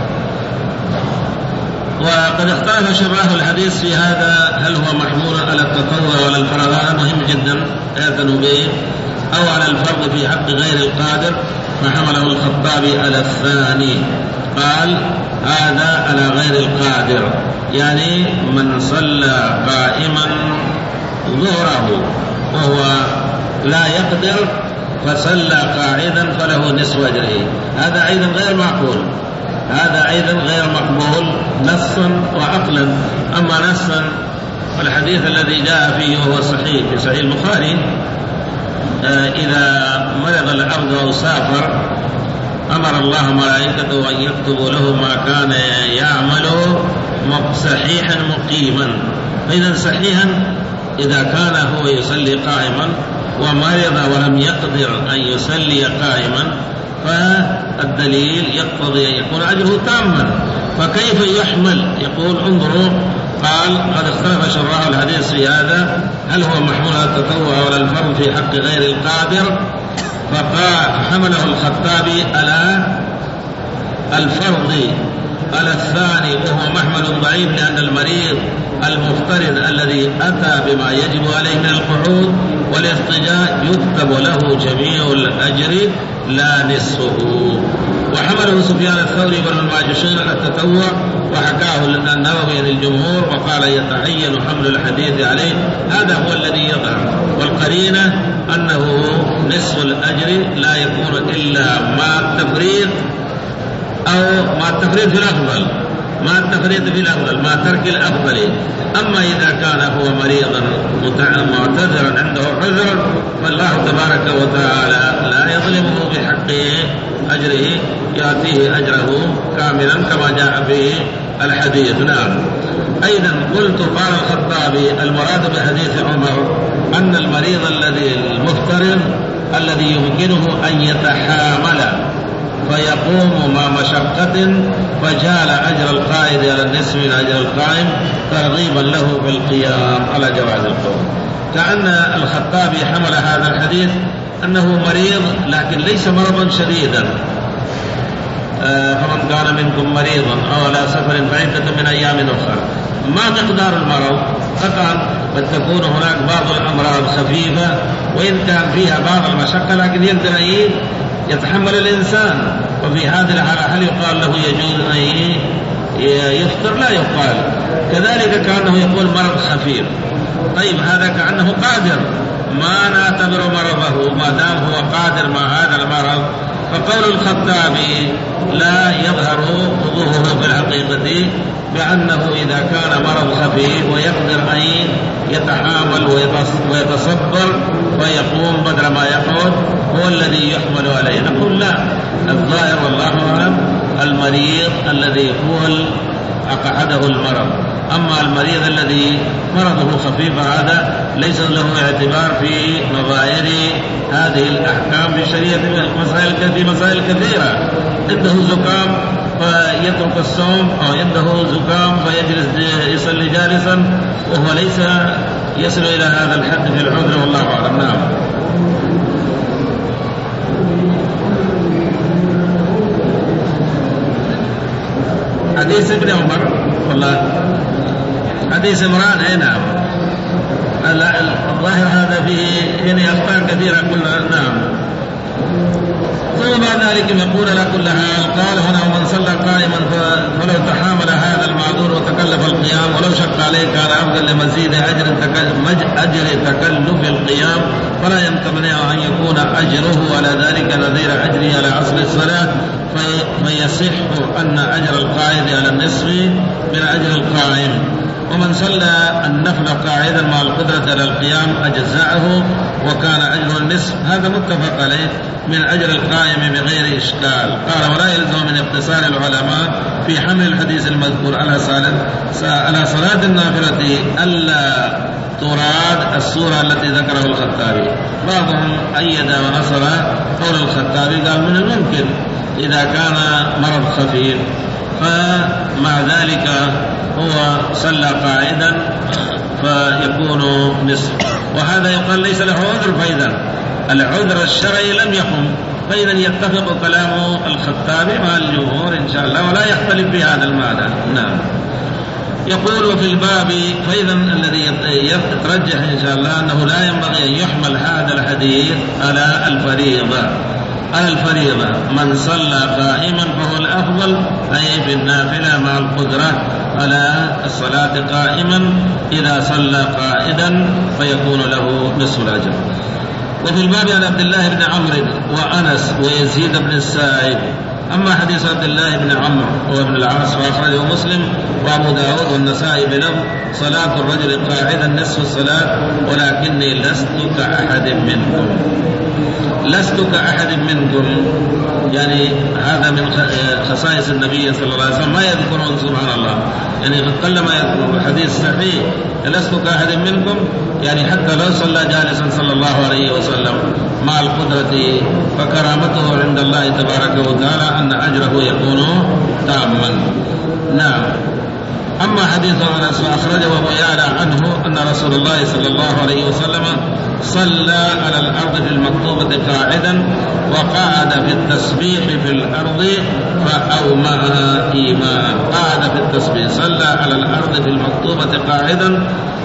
وقد اختلف شراح الحديث في هذا، هل هو محمول على التطوع ولا الفرض؟ هذا مهم جدا يعتنوا به، أو على الفرض في حق غير القادر، فحمله الخطابي على الثاني، قال هذا على غير القادر، يعني من صلى قائما ظهره وهو لا يقدر فصلى قاعدا فله نصف أجره، هذا أيضا غير معقول، هذا أيضا غير مقبول نصا وعقلا. أما نصا والحديث الذي جاء فيه وهو صحيح في صحيح البخاري، آه إذا مرض العبد أو سافر أمر الله ملائكته أن يكتبوا له ما كان يعمل صحيحا مقيما. إذا صحيحا إذا كان هو يصلي قائما ومرض ولم يقدر أن يصلي قائما فالدليل يقتضي أن يكون أجره تاما، فكيف يحمل؟ يقول انظروا، قال قد اختلف شراح الحديث في هذا، هل هو محمول على التطوع ولا الفرض في حق غير القادر؟ فحمله الخطابي على الفرض على الثاني، وهو محمل ضعيف، لأن المريض المفترض الذي أتى بما يجب عليه من القعود والاضطجاع يكتب له جميع الأجر لا نصفه. وحمله سفيان الثوري بن الماجشون على التطوع، وحكاه النووي للجمهور وقال يتعين حمل الحديث عليه، هذا هو الذي يظهر، والقرينة أنه نصف الأجر لا يكون إلا مع التفريط أو مع التفريط في الأفضل، مع التفريط في الأفضل، مع ترك الأفضل. أما إذا كان هو مريضا معتذرا عنده عذر فالله تبارك وتعالى لا يظلمه بحق أجره، يأتيه أجره كاملا كما جاء في الحديث. نعم. أيضا قلت قال الخطابي المراد بحديث عمر أن المريض الذي المفترض الذي يمكنه أن يتحامل فيقوم مع مشقة فجعل أجر القائد على النصف من أجر القائم ترغيبا له في القيام على جواز القوم. كأن الخطابي حمل هذا الحديث أنه مريض لكن ليس مرضا شديدا، فمن كان منكم مريضا أو على سفر فعدة من أيام أخرى. ما مقدار المرض؟ قطعا قد تكون هناك بعض الأمراض خفيفة وإن كان فيها بعض المشقة لكن يقدر أن يتحمل الإنسان، وفي هذه الحالة هل يقال له يجوز أن يفطر؟ لا يقال. كذلك كأنه يقول مرض خفيف، طيب هذا كأنه قادر، ما نعتبر مرضه ما دام هو قادر مع هذا المرض. فقول الخطابي لا يظهر وضوحه في الحقيقة بأنه إذا كان مرض خفيف ويقدر أن يتحامل ويتصبر ويقوم بدل ما يقعد هو الذي يحمل عليه. نقول لا، الظاهر والله أعلم المريض الذي هو أقعده المرض، أما المريض الذي مرضه خفيف هذا ليس له اعتبار في نظائر هذه الأحكام في شريعة مسائل في مسائل كثيرة. عنده زكام فيترك الصوم، أو عنده زكام فيجلس يصلي جالسا وهو ليس يصل إلى هذا الحد في العذر، والله أعلم. نعم. حديث ابن عمر والله حديث عمران اي نعم، الظاهر هذا فيه يعني أخطاء كثيرة قلنا. نعم. ثم بعد ذلك يقول لا كل حال، قال هنا ومن صلى قائما فلو تحامل هذا المعذور وتكلف القيام ولو شق عليه كان أفضل لمزيد أجر أجر تكلف القيام، فلا يمتنع أن يكون أجره على ذلك نظير أجره على أصل الصلاة، فيصح أن أجر القائد على النصف من أجر القائم. ومن صلى النفل قاعدا مع القدرة على القيام أجزعه وكان أجر النصف، هذا متفق عليه من أجر القائم بغير إشكال. قال ولا يلزم من اقتصار العلماء في حمل الحديث المذكور على على صلاة النافلة ألا تراد الصورة التي ذكره الخطابي. بعضهم أيد ونصر قول الخطابي، قال من الممكن إذا كان مرض خفيف فمع ذلك هو صلى قاعدا فيكون نصف، وهذا يقال ليس له عذر، فإذا العذر الشرعي لم يقم، فإذا يتفق كلام الخطابي مع الجمهور إن شاء الله ولا يختلف في هذا المعنى. نعم. يقول في الباب فإذا الذي يترجح إن شاء الله أنه لا ينبغي أن يحمل هذا الحديث على الفريضة. على الفريضة من صلى قائما فهو الأفضل، أي في النافلة مع القدرة على الصلاة قائما، إذا صلى قائدا فيكون له نصف الأجر. وفي الباب عن عبد الله بن عمرو وأنس ويزيد بن السائب. أما حديث عبد الله بن عمرو وابن العاص فأخرجه مسلم وأبو داود والنسائي بلفظ صلاة الرجل قاعدا نصف الصلاة ولكني لست كأحد منكم. لست كأحد منكم يعني هذا من خصائص النبي صلى الله عليه وسلم، ما يذكرون سبحان الله، يعني قل ما يذكرون. الحديث صحيح لست كأحد منكم، يعني حتى لو صلى جالسا صلى الله عليه وسلم مع القدرة فكرامته عند الله تبارك وتعالى أن أجره يكون تاما. نعم. أما حديث أنس فأخرجه أبو يعلى عنه أن رسول الله صلى الله عليه وسلم صلى على الأرض في المكتوبة قاعدا وقعد في التسبيح في الأرض فأومأها إيماء. قعد في التسبيح، صلى على الأرض في المكتوبة قاعدا،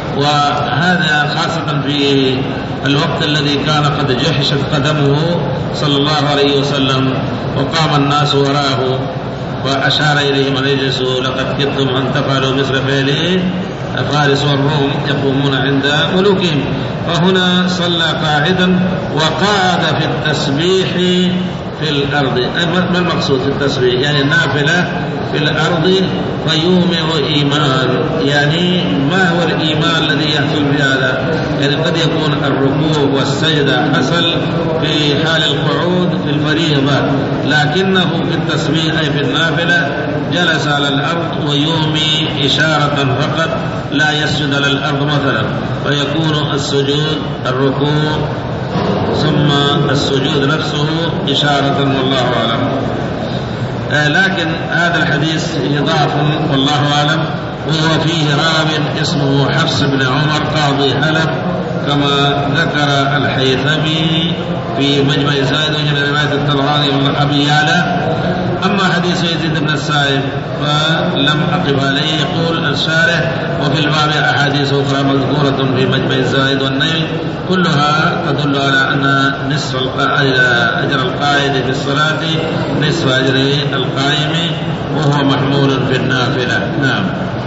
وهذا خاصة في الوقت الذي كان قد جحشت قدمه صلى الله عليه وسلم وقام الناس وراءه وأشار إليهم أن يجلسوا لقد كدتم أن تفعلوا مثل فعله فارس والروم يقومون عند ملوكهم. فهنا صلى قاعدا وقعد في التسبيح في الأرض. ما المقصود في التسبيح؟ يعني النافلة في الأرض فيومئ إيمان. يعني ما هو الإيمان الذي يحصل بهذا؟ يعني قد يكون الركوع والسجدة حصل في حال القعود في الفريضة، لكنه في التسبيح أي في النافلة جلس على الأرض ويومي إشارة فقط، لا يسجد على الأرض مثلا، فيكون السجود الركوع ثم السجود نفسه إشارة والله أعلم. آه لكن هذا الحديث ضعف والله أعلم، وهو فيه راو اسمه حفص بن عمر قاضي حلب كما ذكر الحيثمي في مجمع زائد وجل رواية الطبراني والأبي يعلى. أما حديث يزيد بن السائب فلم أقف عليه. يقول الشارح وفي الباب أحاديث أخرى مذكورة في مجمع الزائد والنيل كلها تدل على أن نصف أجر القائد في الصلاة نصف أجر القائم، وهو محمول في النافلة. نعم.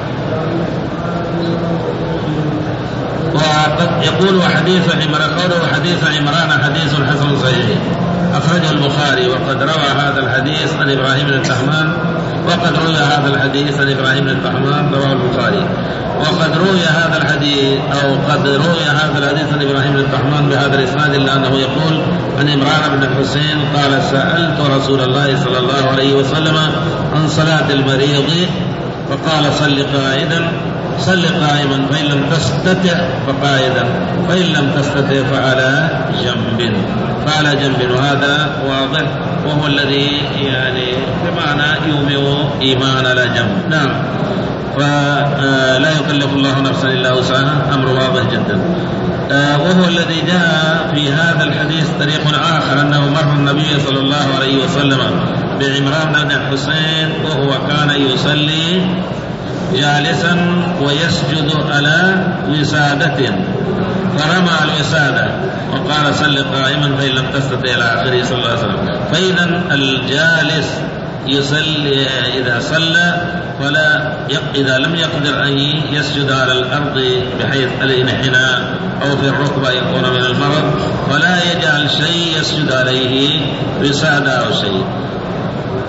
وقد يقول وحديث عمران قوله وحديث عمران حديث حسن صحيح أخرجه البخاري. وقد روى هذا الحديث عن إبراهيم بن الطحمان وقد روى هذا الحديث عن إبراهيم بن الطحمان رواه البخاري. وقد روي هذا الحديث أو قد روي هذا الحديث عن إبراهيم بن الطحمان بهذا الإسناد، إلا أنه يقول عن عمران بن الحسين قال سألت رسول الله صلى الله عليه وسلم عن صلاة المريض فقال صل قائدا صل قائما فإن لم تستطع فقائدا فإن لم تستطع فعلى جنب فعلى جنب. وهذا واضح وهو الذي يعني بمعنى يومئ إيمان على جنب. نعم. فلا يكلف الله نفسا إلا وسعها، أمر واضح جدا. وهو الذي جاء في هذا الحديث طريق آخر أنه مر النبي صلى الله عليه وسلم بعمران بن الحسين وهو كان يصلي جالسا ويسجد على وسادة فرمى الوسادة وقال صل قائما فإن لم تستطع إلى آخره صلى الله عليه وسلم. فإذا الجالس يصلي إذا صلى فلا إذا لم يقدر أن يسجد على الأرض بحيث الانحناء أو في الركبة يكون من المرض فلا يجعل شيء يسجد عليه وسادة أو شيء.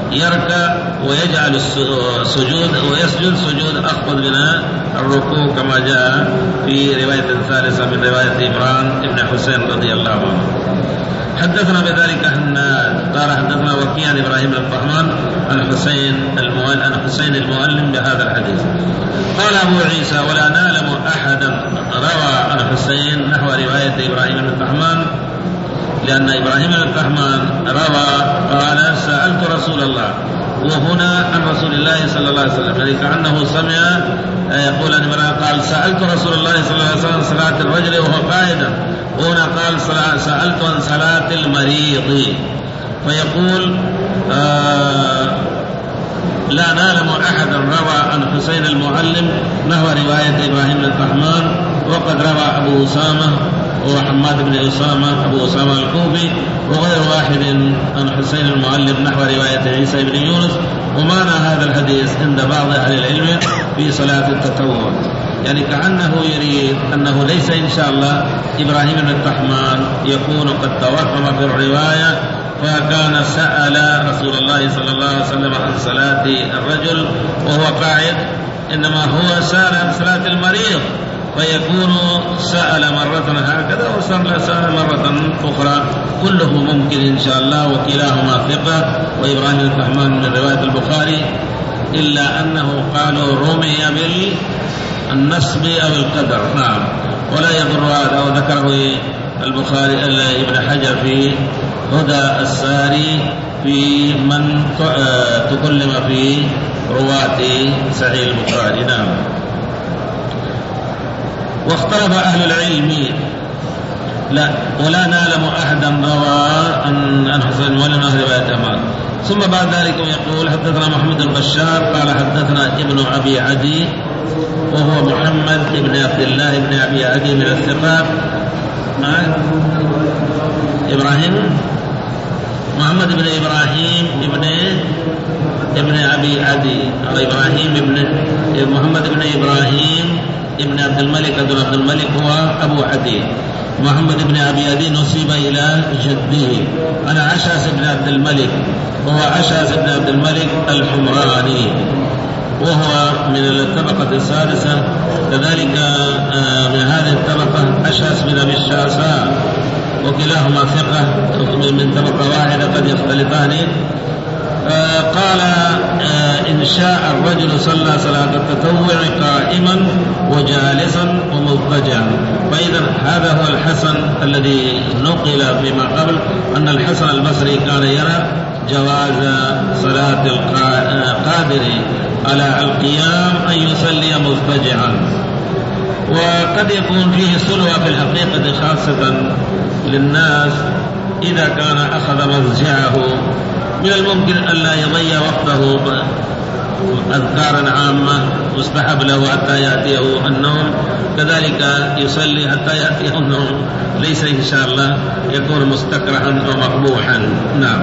يركع ويجعل السجود ويسجد سجود أخفض من الركوع كما جاء في رواية ثالثة من رواية إبراهيم بن حسين رضي الله عنه. حدثنا بذلك هناد قال حدثنا وكيع عن إبراهيم بن الطحمان عن حسين المؤلم عن حسين المؤلم بهذا الحديث. قال أبو عيسى ولا نعلم أحدا روى عن حسين نحو رواية إبراهيم بن الطحمان، لأن إبراهيم بن الطحمان روى قال سألت رسول الله، وهنا عن رسول الله صلى الله عليه وسلم، يعني كأنه سمع يقول أن إبراهيم قال سألت رسول الله صلى الله عليه وسلم صلاة الرجل وهو قائدا، وهنا قال سألت عن صلاة المريض، فيقول آه لا نعلم أحدا روى عن حسين المعلم نحو رواية إبراهيم بن الطحمان، وقد روى أبو أسامة وحماد بن أسامة أبو أسامة الكوفي وغير واحد عن حسين المعلم نحو رواية عيسى بن يونس. ومعنى هذا الحديث عند بعض أهل العلم في صلاة التطوع، يعني كأنه يريد أنه ليس إن شاء الله إبراهيم بن الطحمان يكون قد توهم في الرواية فكان سأل رسول الله صلى الله عليه وسلم عن صلاة الرجل وهو قاعد، إنما هو سأل عن صلاة المريض، فيكون سأل مرة هكذا وسأل مرة أخرى، كله ممكن إن شاء الله، وكلاهما ثقة. وإبراهيم بن الطحمان من رواية البخاري، إلا أنه قالوا رمي بالنصب أو القدر، نعم، ولا يضر هذا، وذكره البخاري ابن حجر في هدى الساري في من تكلم في رواة صحيح البخاري، نعم. واختلف أهل العلم لا ولا نعلم أحدا روى عن حسين ولا نهر رواية أمان. ثم بعد ذلك يقول حدثنا محمد البشار قال حدثنا ابن أبي عدي وهو محمد بن عبد الله بن أبي عدي من الثقات. إبراهيم محمد بن إبراهيم ابن ابن أبي عدي أو إبراهيم ابن محمد بن إبراهيم ابن عبد الملك بن عبد الملك هو أبو عدي. محمد بن أبي عدي نسب إلى جده أنا عشاس بن عبد الملك، وهو عشاس بن عبد الملك الحمراني وهو من الطبقة السادسة. كذلك من هذه الطبقة عشاس بن أبي الشعثاء، وكلاهما ثقة من طبقة واحدة قد يختلفان. قال إن شاء الرجل صلى صلاة التطوع قائما وجالسا ومضطجعا. فإذا هذا هو الحسن الذي نقل فيما قبل أن الحسن البصري كان يرى جواز صلاة القادر على القيام أن يصلي مضطجعا، وقد يكون فيه سلوى في الحقيقة خاصة للناس إذا كان أخذ مضجعه، من الممكن ألا يضيع وقته أذكارا عامة مستحب له حتى يأتيه النوم، كذلك يصلي حتى يأتيه النوم، ليس إن شاء الله يكون مستكرها ومقبوحا. نعم.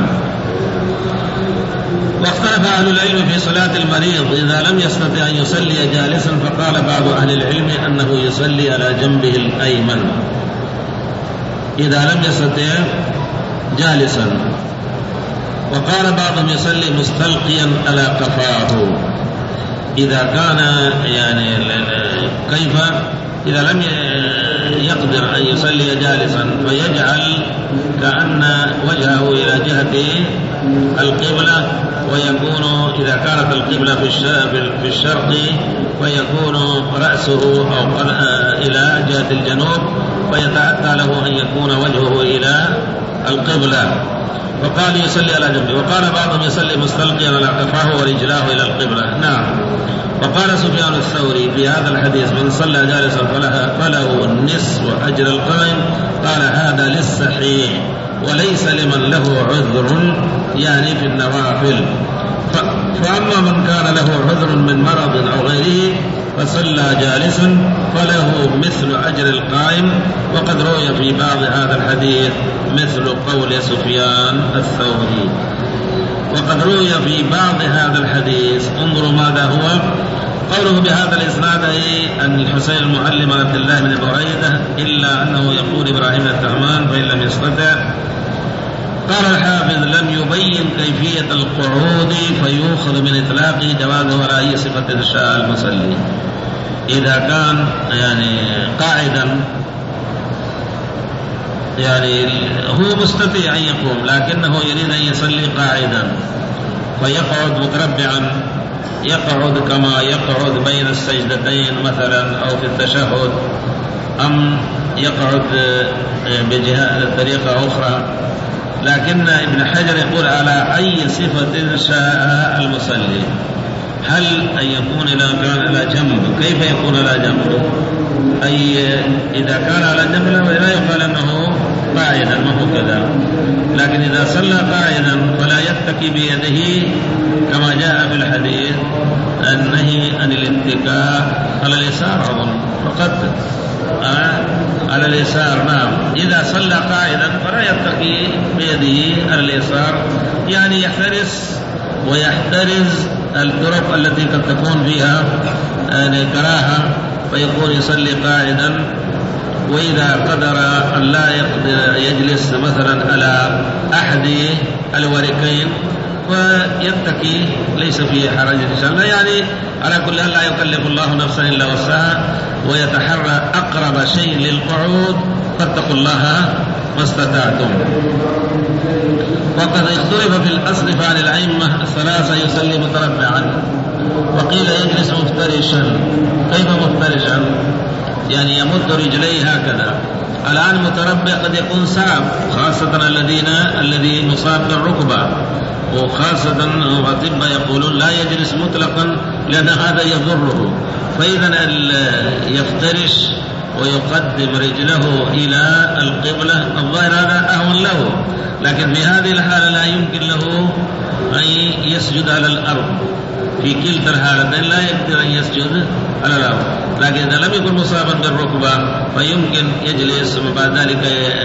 واختلف أهل العلم في صلاة المريض إذا لم يستطع أن يصلي جالسا، فقال بعض أهل العلم أنه يصلي على جنبه الأيمن إذا لم يستطع جالسا، وقال بعضهم يصلي مستلقيا على قفاه إذا كان يعني كيف إذا لم يقدر أن يصلي جالسا فيجعل كأن وجهه إلى جهة القبلة، ويكون إذا كانت القبلة في الشرق فيكون رأسه أو إلى جهة الجنوب، فيتأتى له أن يكون وجهه إلى القبلة، وقال يصلي على جنبه. وقال بعضهم يصلي مستلقيا على قفاه ورجلاه إلى القبلة. نعم. وقال سفيان الثوري في هذا الحديث من صلى جالسا فله نصف أجر القائم، قال هذا للصحيح وليس لمن له عذر يعني في النوافل. فأما من كان له عذر من مرض أو غيره فصلى جالسا فله مثل أجر القائم. وقد روي في بعض هذا الحديث مثل قول سفيان الثوري. وقد روي في بعض هذا الحديث انظروا ماذا هو قوله بهذا الإسناد أن الحسين المعلم عبد الله بن بريدة، إلا أنه يقول إبراهيم بن الطحمان فإن لم يستطع قال الحافظ: لم يبين كيفية القعود فيؤخذ من إطلاقه جوازه على أي صفة شاء المصلي. إذا كان يعني قاعدا يعني هو مستطيع أن يقوم لكنه يريد أن يصلي قاعدا فيقعد متربعا، يقعد كما يقعد بين السجدتين مثلا أو في التشهد، أم يقعد بجهة طريقة أخرى. لكن ابن حجر يقول على أي صفة شاء المصلي. هل أن يكون إذا كان على جنب؟ كيف يكون على جنب؟ أي إذا كان على جنب لا يقال أنه قاعدا، ما هو كذا. لكن إذا صلى قاعدا فلا يتكي بيده كما جاء في الحديث النهي عن الاتكاء على اليسار أظن فقط آه على اليسار. نعم، إذا صلى قاعدا فلا يتكي بيده على اليسار، يعني يحترس ويحترز الطرق التي قد تكون فيها يعني كراهة فيكون يصلي قاعدا. وإذا قدر أن لا يقدر يجلس مثلا على أحد الوركين ويتكي ليس فيه حرج إن شاء الله. يعني على كل حال لا يكلف الله نفسا إلا وسعها، ويتحرى أقرب شيء للقعود، فاتقوا الله ما استطعتم. وقد اختلف في الأصل فعن الأئمة الثلاثة يصلي متربعا، وقيل يجلس مفترشا. كيف مفترشا؟ يعني يمد رجليه هكذا. الآن متربع قد يكون صعب، خاصة الذين الذي مصاب بالركبة، وخاصة الأطباء يقولون لا يجلس مطلقا لأن هذا يضره. فإذا يفترش ويقدم رجله إلى القبلة، الظاهر هذا أهون له. لكن في هذه الحالة لا يمكن له أن يسجد على الأرض، في كلتا الحالتين لا يقدر أن يسجد على الأرض. لكن إذا لم يكن مصابا بالركبة فيمكن يجلس ثم بعد ذلك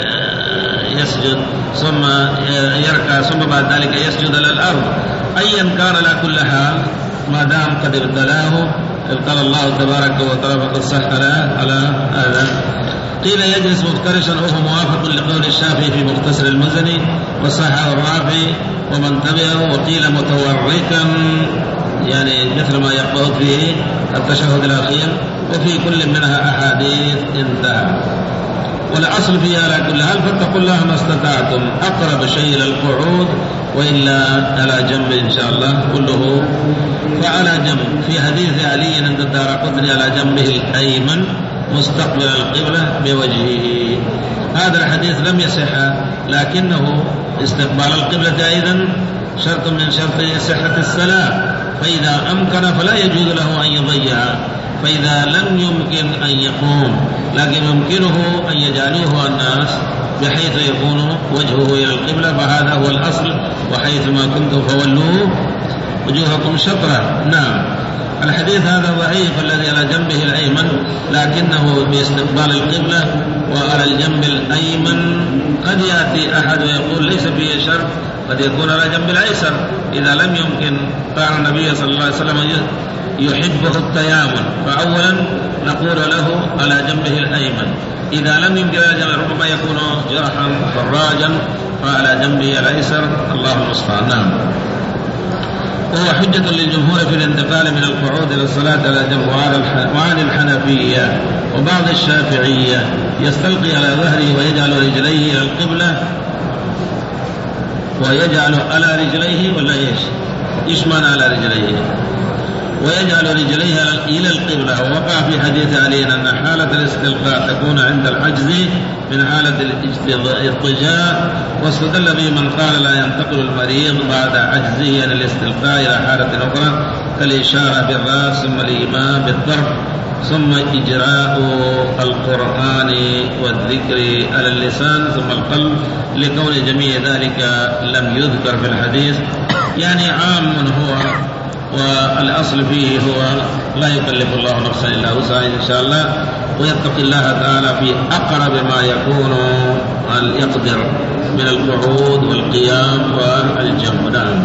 يسجد ثم يركع ثم بعد ذلك يسجد على الأرض. أيا كان على كل حال ما دام قد ابتلاه قال الله تبارك وتعالى فقد صح على هذا. قيل يجلس مفترشا وهو موافق لقول الشافعي في مختصر المزني وصححه الرافعي ومن تبعه. وقيل متوركا يعني مثل ما يقول فيه التشهد الأخير، وفي كل منها أحاديث انتهى. والأصل فيها على كل حال فاتقوا الله ما استطعتم، أقرب شيء إلى القعود، وإلا على جنب إن شاء الله كله. فعلى جنب في حديث علي عند الدارقطني على جنبه الأيمن مستقبل القبلة بوجهه. هذا الحديث لم يصح، لكنه استقبال القبلة أيضا شرط من شرط صحة الصلاة، فإذا أمكن فلا يجوز له أن يضيعها. فإذا لم يمكن أن يقوم لكن يمكنه أن يجعلوه الناس بحيث يكون وجهه إلى القبلة، فهذا هو الأصل. وحيث ما كنتم فولوا وجوهكم شطرة. نعم، الحديث هذا ضعيف الذي على جنبه الأيمن، لكنه باستقبال القبلة وعلى الجنب الأيمن. قد يأتي أحد ويقول ليس فيه شرط، قد يكون على جنب الأيسر إذا لم يمكن. قال النبي صلى الله عليه وسلم يحبه التيامن، فأولا نقول له على جنبه الأيمن. إذا لم يمكن على جنبه ربما يكون جرحا فراجا فعلى جنبه الأيسر، الله المستعان. نعم. وهو حجة للجمهور في الانتقال من القعود إلى الصلاة على جنب. وعن الحنفية وبعض الشافعية يستلقي على ظهره ويجعل رجليه إلى القبلة، ويجعل على رجليه ولا إيش؟ إيش معنى على رجليه؟ ويجعل رجليه إلى القبلة. ووقع في حديث علي أن حالة الاستلقاء تكون عند العجز من حالة الاضطجاع، واستدل به من قال لا ينتقل المريض بعد عجزه عن الاستلقاء إلى حالة أخرى كالإشارة بالرأس ثم الإيماء بالضرب ثم إجراء القرآن والذكر على اللسان ثم القلب، لكون جميع ذلك لم يذكر في الحديث. يعني عام هو، والأصل فيه هو لا يكلف الله نفسا إلا وسعها إن شاء الله، ويتقي الله تعالى في أقرب ما يكون يقدر من القعود والقيام والجنب. نعم.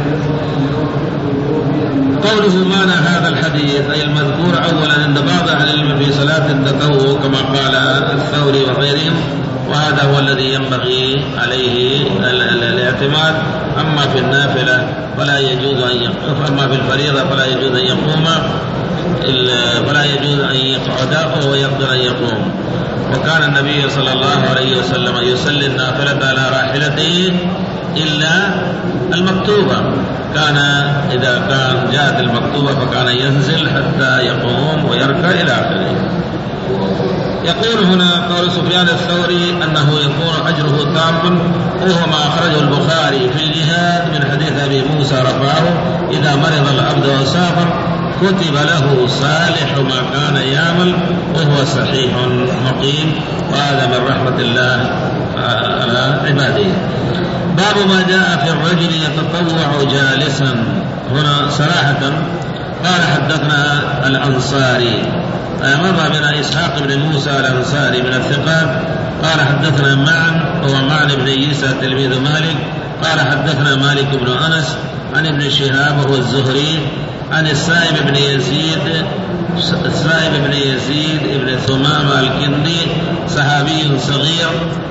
قوله معنى هذا الحديث أي المذكور أولا عند بعض أهل العلم في صلاة التطوع كما قال الثوري وغيرهم وهذا هو الذي ينبغي عليه الاعتماد. أما في النافلة فلا يجوز أن يقف، أما في الفريضة فلا يجوز أن يقوم، فلا يجوز أن يقعد وهو يقدر أن يقوم. وكان النبي صلى الله عليه وسلم يصلي النافلة على راحلته إلا المكتوبة، كان إذا كان جاءت المكتوبة فكان ينزل حتى يقوم ويركع إلى آخره. يقول هنا قول سفيان الثوري أنه يكون أجره تام، وهو ما أخرجه البخاري في الجهاد من حديث أبي موسى رفعه: إذا مرض العبد وسافر كتب له صالح ما كان يعمل وهو صحيح مقيم، وهذا من رحمة الله على عباده. باب ما جاء في الرجل يتطوع جالسا. هنا صراحة قال حدثنا الأنصاري، مر بنا إسحاق بن موسى الأنصاري من الثقات، قال حدثنا معن هو معن بن عيسى تلميذ مالك، قال حدثنا مالك بن أنس عن ابن شهاب وهو الزهري عن السائب بن يزيد السائب بن يزيد بن ثمامة الكندي صحابي صغير.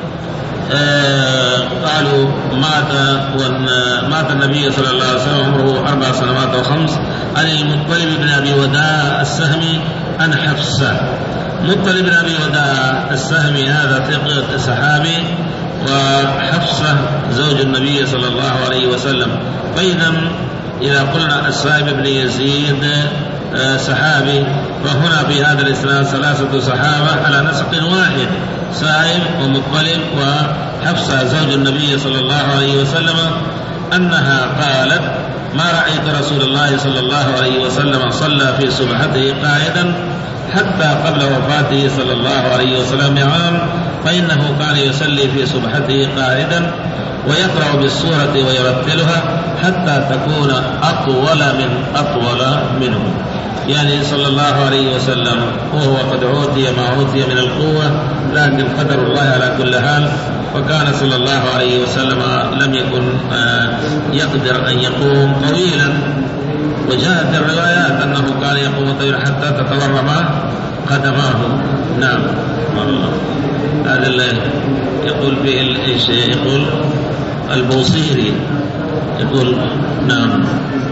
آه قالوا مات مات النبي صلى الله عليه وسلم عمره أربع سنوات وخمس. عن المطلب بن أبي وداع السهمي عن حفصة. مطلب بن أبي وداع السهمي هذا ثقة صحابي، وحفصة زوج النبي صلى الله عليه وسلم. فإذا إذا قلنا السائب بن يزيد صحابي، فهنا في هذا الإسناد ثلاثة صحابة على نسق واحد: سائب ومطلب وحفصة زوج النبي صلى الله عليه وسلم، أنها قالت: ما رأيت رسول الله صلى الله عليه وسلم صلى في سبحته قاعدا حتى قبل وفاته صلى الله عليه وسلم بعام، فإنه كان يصلي في سبحته قاعدا ويقرأ بالسورة ويرتلها حتى تكون أطول من أطول منه. يعني صلى الله عليه وسلم وهو قد عوتي ما عوتي من القوة، لكن قدر الله على كل حال. وكان صلى الله عليه وسلم لم يكن يقدر أن يقوم طويلا، وجاءت الروايات أنه كان يقوم طويلا حتى تتورم قدماه. نعم والله هذا اللي يقول به ايش يقول البوصيري، يقول: نعم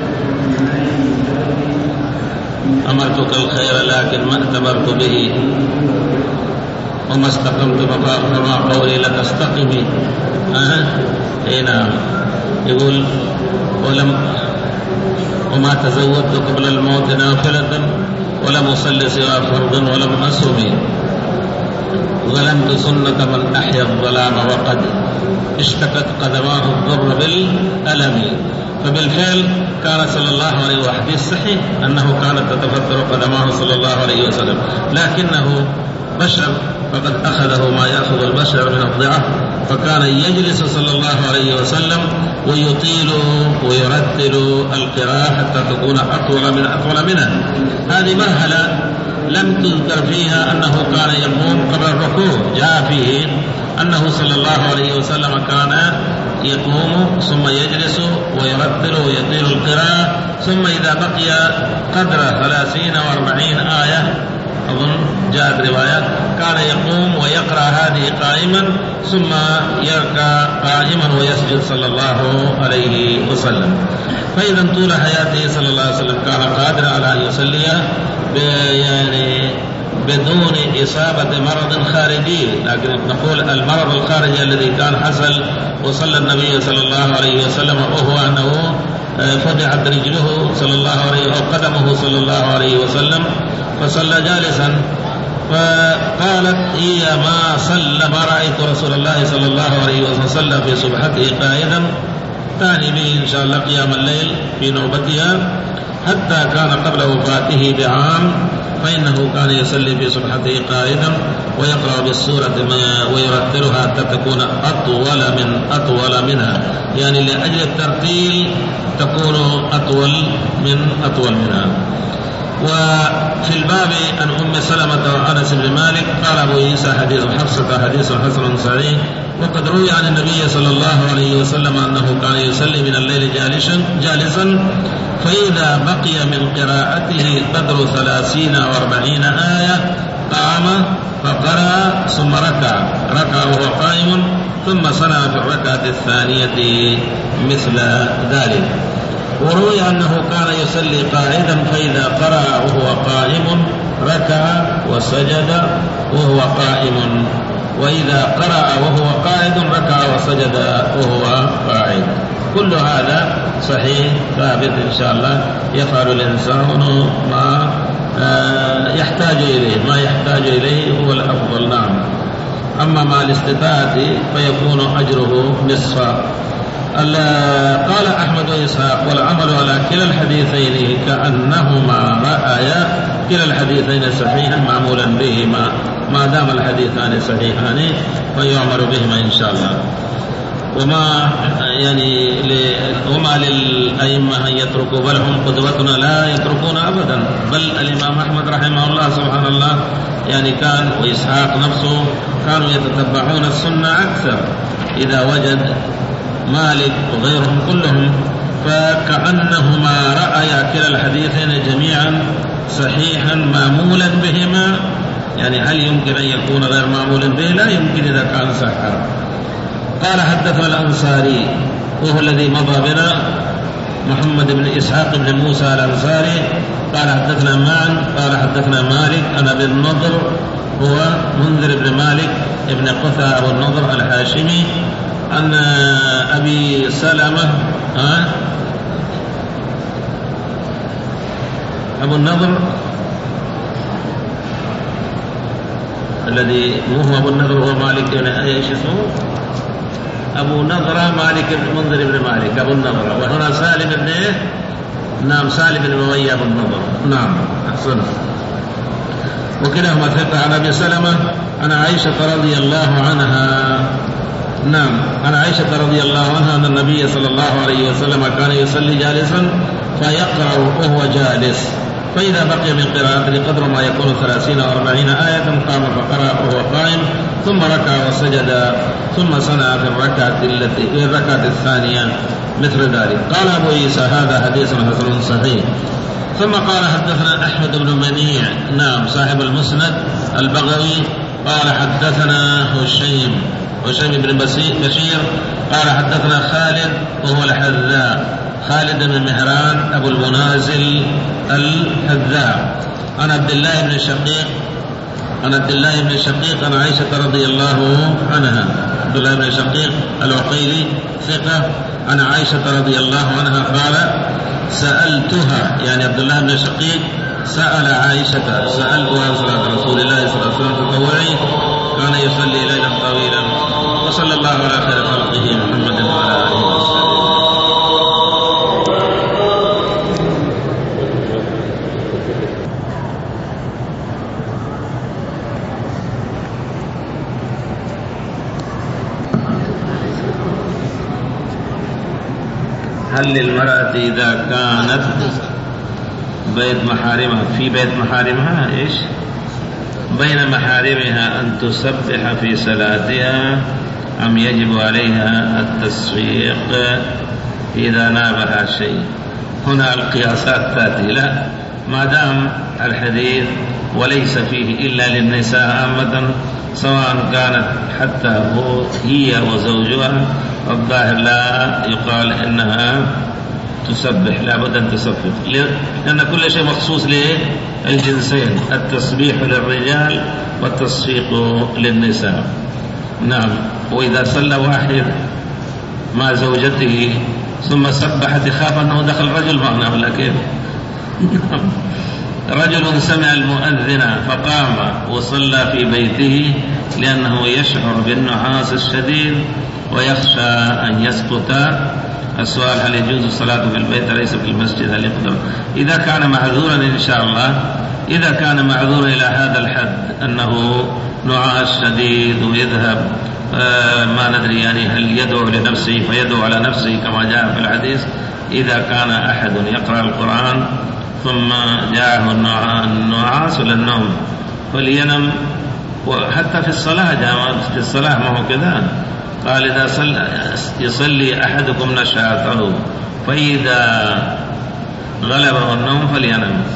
أمرتك الخير لكن ما ائتمرت به، وما استقمت فما قولي لتستقمي. أه. اي نعم. يقول: ولم وما تزودت قبل الموت نافلة ولم أصلي سوى فرض ولم أصم، ظلمت سنة من أحيا الظلام وقد اشتكت قدماه الضر بالألم. فبالفعل كان صلى الله عليه وسلم، وحديث صحيح أنه كانت تتفتر قدماه صلى الله عليه وسلم، لكنه بشر فقد أخذه ما يأخذ البشر من الضعف، فكان يجلس صلى الله عليه وسلم ويطيل ويرتل القراءة حتى تكون أطول من أطول منها. هذه مرحلة لم تذكر فيها أنه كان يقوم قبل الركوع، جاء فيه أنه صلى الله عليه وسلم كان يقوم ثم يجلس ويرتل ويطيل القراءة، ثم إذا بقي قدر ثلاثين واربعين آية أظن جاءت روايات كان يقوم ويقرأ هذه قائما ثم يركع قائما ويسجد صلى الله عليه وسلم. فإذا طول حياته صلى الله عليه وسلم كان قادرا على أن يصلي يعني بدون إصابة مرض خارجي، لكن نقول المرض الخارجي الذي كان حصل وصلى النبي صلى الله عليه وسلم وهو أنه فتحت رجله صلى الله عليه أو قدمه صلى الله عليه وسلم فصلى جالسا، فقالت: هي ما صلى ما رأيت رسول الله صلى الله عليه وسلم صلى في سبحته قائدا، تعني به إن شاء الله قيام الليل في نوبتها، حتى كان قبل وفاته بعام فإنه كان يصلي في سبحته قائدا ويقرأ بالسورة ويرتلها حتى تكون أطول من أطول منها، يعني لأجل الترتيل تكون أطول من أطول منها. وفي الباب عن أم سلمة وأنس بن مالك قال أبو عيسى حديث حفصة حديث حسن صحيح، وقد روي عن النبي صلى الله عليه وسلم أنه كان يصلي من الليل جالسا جالسا فإذا بقي من قراءته قدر ثلاثين واربعين آية قام فقرأ ثم ركع ركع وهو قائم ثم صنع في الركعة الثانية مثل ذلك. وروي أنه كان يصلي قاعدا فإذا قرأ وهو قائم ركع وسجد وهو قائم، وإذا قرأ وهو قاعد ركع وسجد وهو قاعد. كل هذا صحيح ثابت إن شاء الله. يفعل الإنسان ما يحتاج إليه، ما يحتاج إليه هو الأفضل. نعم. أما مع الاستطاعة فيكون أجره نصفا. قال أحمد وإسحاق والعمل على كلا الحديثين كأنهما رأيا كلا الحديثين صحيحا معمولا بهما، ما دام الحديثان صحيحان فيعمل بهما إن شاء الله. وما يعني وما للأئمة أن يتركوا، بل هم قدوتنا لا يتركون أبدا. بل الإمام أحمد رحمه الله سبحان الله يعني كان، وإسحاق نفسه كانوا يتتبعون السنة أكثر. إذا وجد مالك وغيرهم كلهم فكأنهما رأيا كلا الحديثين جميعا صحيحا معمولا بهما. يعني هل يمكن أن يكون غير معمول به؟ لا يمكن إذا كان صحيحا. قال حدثنا الأنصاري وهو الذي مضى بنا محمد بن إسحاق بن موسى الأنصاري قال حدثنا معا قال حدثنا مالك أنا بن النضر هو منذر بن مالك ابن قثى أبو النضر الهاشمي أن أبي سلمة ها أبو النضر الذي مو هو أبو النضر هو مالك بن إيش اسمه أبو نضرة مالك بن منذر بن مالك أبو النضرة، وهنا سالم بن إيه؟ نعم سالم بن أمية أبو النضر. نعم أحسن. وكلاهما ثقة. عن أبي سلمة عن عائشة رضي الله عنها نعم عن عائشة رضي الله عنها أن النبي صلى الله عليه وسلم كان يصلي جالسا فيقرأ وهو جالس، فإذا بقي من قراءته قدر ما يكون ثلاثين أو أربعين آية قام فقرأ وهو قائم ثم ركع وسجد ثم صنع في الركعة التي في الركعة الثانية مثل ذلك. قال أبو عيسى هذا حديث حسن صحيح. ثم قال حدثنا أحمد بن منيع نعم صاحب المسند البغوي قال حدثنا هشيم هشيم بن بشير قال حدثنا خالد وهو الحذاء خالد بن مهران أبو المنازل الحذاء عن عبد الله بن شقيق عن عبد الله بن شقيق عن عائشة رضي الله عنها. عبد الله بن شقيق العقيلي ثقة عن عائشة رضي الله عنها قال سألتها يعني عبد الله بن شقيق سأل عائشة سألتها صلاة رسول الله صلى الله عليه وسلم تطوعي كان يصلي ليلا طويلا. وصلى الله على خير خلقه محمد وعلى آله وصحبه. هل للمرأة إذا كانت بيت محارمها في بيت محارمها إيش بين محارمها أن تسبح في صلاتها أم يجب عليها التصفيق إذا نابها شيء؟ هنا القياسات تأتي. لا، ما دام الحديث وليس فيه إلا للنساء عامة سواء كانت حتى هي وزوجها الظاهر لا يقال إنها تسبح، لا بد أن تسبح، لأن كل شيء مخصوص للجنسين، التسبيح للرجال والتصفيق للنساء. نعم. وإذا صلى واحد مع زوجته ثم سبحت خاف أنه دخل رجل معنا ولا كيف؟ رجل سمع المؤذن فقام وصلى في بيته لأنه يشعر بالنعاس الشديد ويخشى أن يسقط. السؤال هل يجوز الصلاة في البيت ليس في المسجد؟ هل يقدر؟ إذا كان معذورا إن شاء الله، إذا كان معذورا إلى هذا الحد أنه نعاس شديد ويذهب آه ما ندري يعني هل يدعو لنفسه فيدعو على نفسه كما جاء في الحديث. إذا كان أحد يقرأ القرآن ثم جاءه النعاس ولا النوم فلينم. وحتى في الصلاة جاء في الصلاة ما هو كذا، قال إذا صلى يصلي أحدكم نشاطه فإذا غلبه النوم فلينم.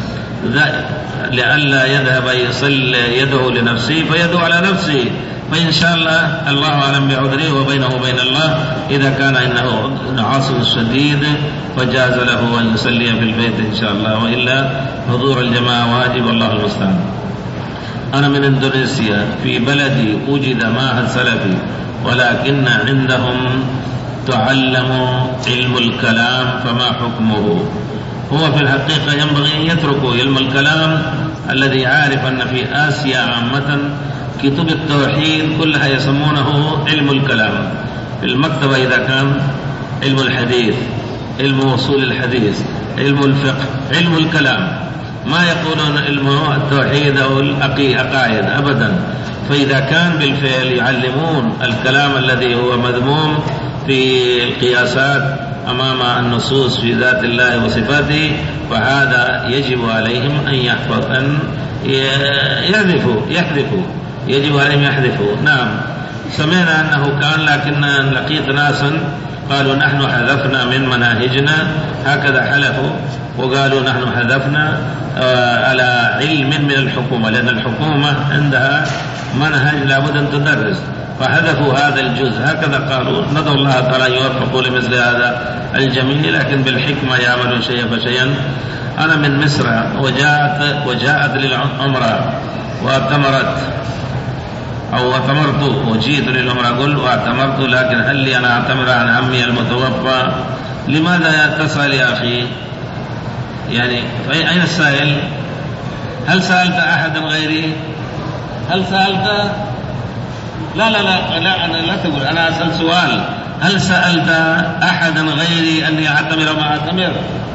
لئلا يذهب يصلي يده لنفسه فيده على نفسه، فإن شاء الله الله أعلم بعذره وبينه وبين الله. إذا كان إنه عاصف شديد فجاز له أن يصلي في البيت إن شاء الله، وإلا حضور الجماعة واجب، الله المستعان. أنا من إندونيسيا، في بلدي وجد معهد سلفي ولكن عندهم تعلم علم الكلام، فما حكمه؟ هو في الحقيقة ينبغي أن يتركوا علم الكلام الذي عارف أن في آسيا عامة كتب التوحيد كلها يسمونه علم الكلام. في المكتبة إذا كان علم الحديث، علم وصول الحديث، علم الفقه، علم الكلام، ما يقولون علم التوحيد أو العقائد أبدا. فإذا كان بالفعل يعلمون الكلام الذي هو مذموم في القياسات أمام النصوص في ذات الله وصفاته، فهذا يجب عليهم أن يحفظ أن يحذفوا يحذفوا يجب عليهم يحذفوا. نعم، سمعنا أنه كان، لكن لقيت ناسا قالوا نحن حذفنا من مناهجنا، هكذا حلفوا وقالوا نحن حذفنا على علم من الحكومة، لأن الحكومة عندها منهج لابد أن تدرس، فحذفوا هذا الجزء، هكذا قالوا. ندعو الله تعالى يوفقوا لمثل هذا الجميع، لكن بالحكمة يعملون شيئا فشيئا. أنا من مصر وجاءت وجاءت للعمرة واعتمرت أو اعتمرت وجيت للعمرة، أقول واعتمرت، لكن هل لي أنا أعتمر عن عمي المتوفى؟ لماذا تسأل يا أخي؟ يعني أين السائل؟ هل سألت أحدا غيري؟ هل سألت؟ لا لا لا لا أنا لا تقول، أنا أسأل سؤال، هل سألت أحدا غيري أني أعتمر ما أعتمر؟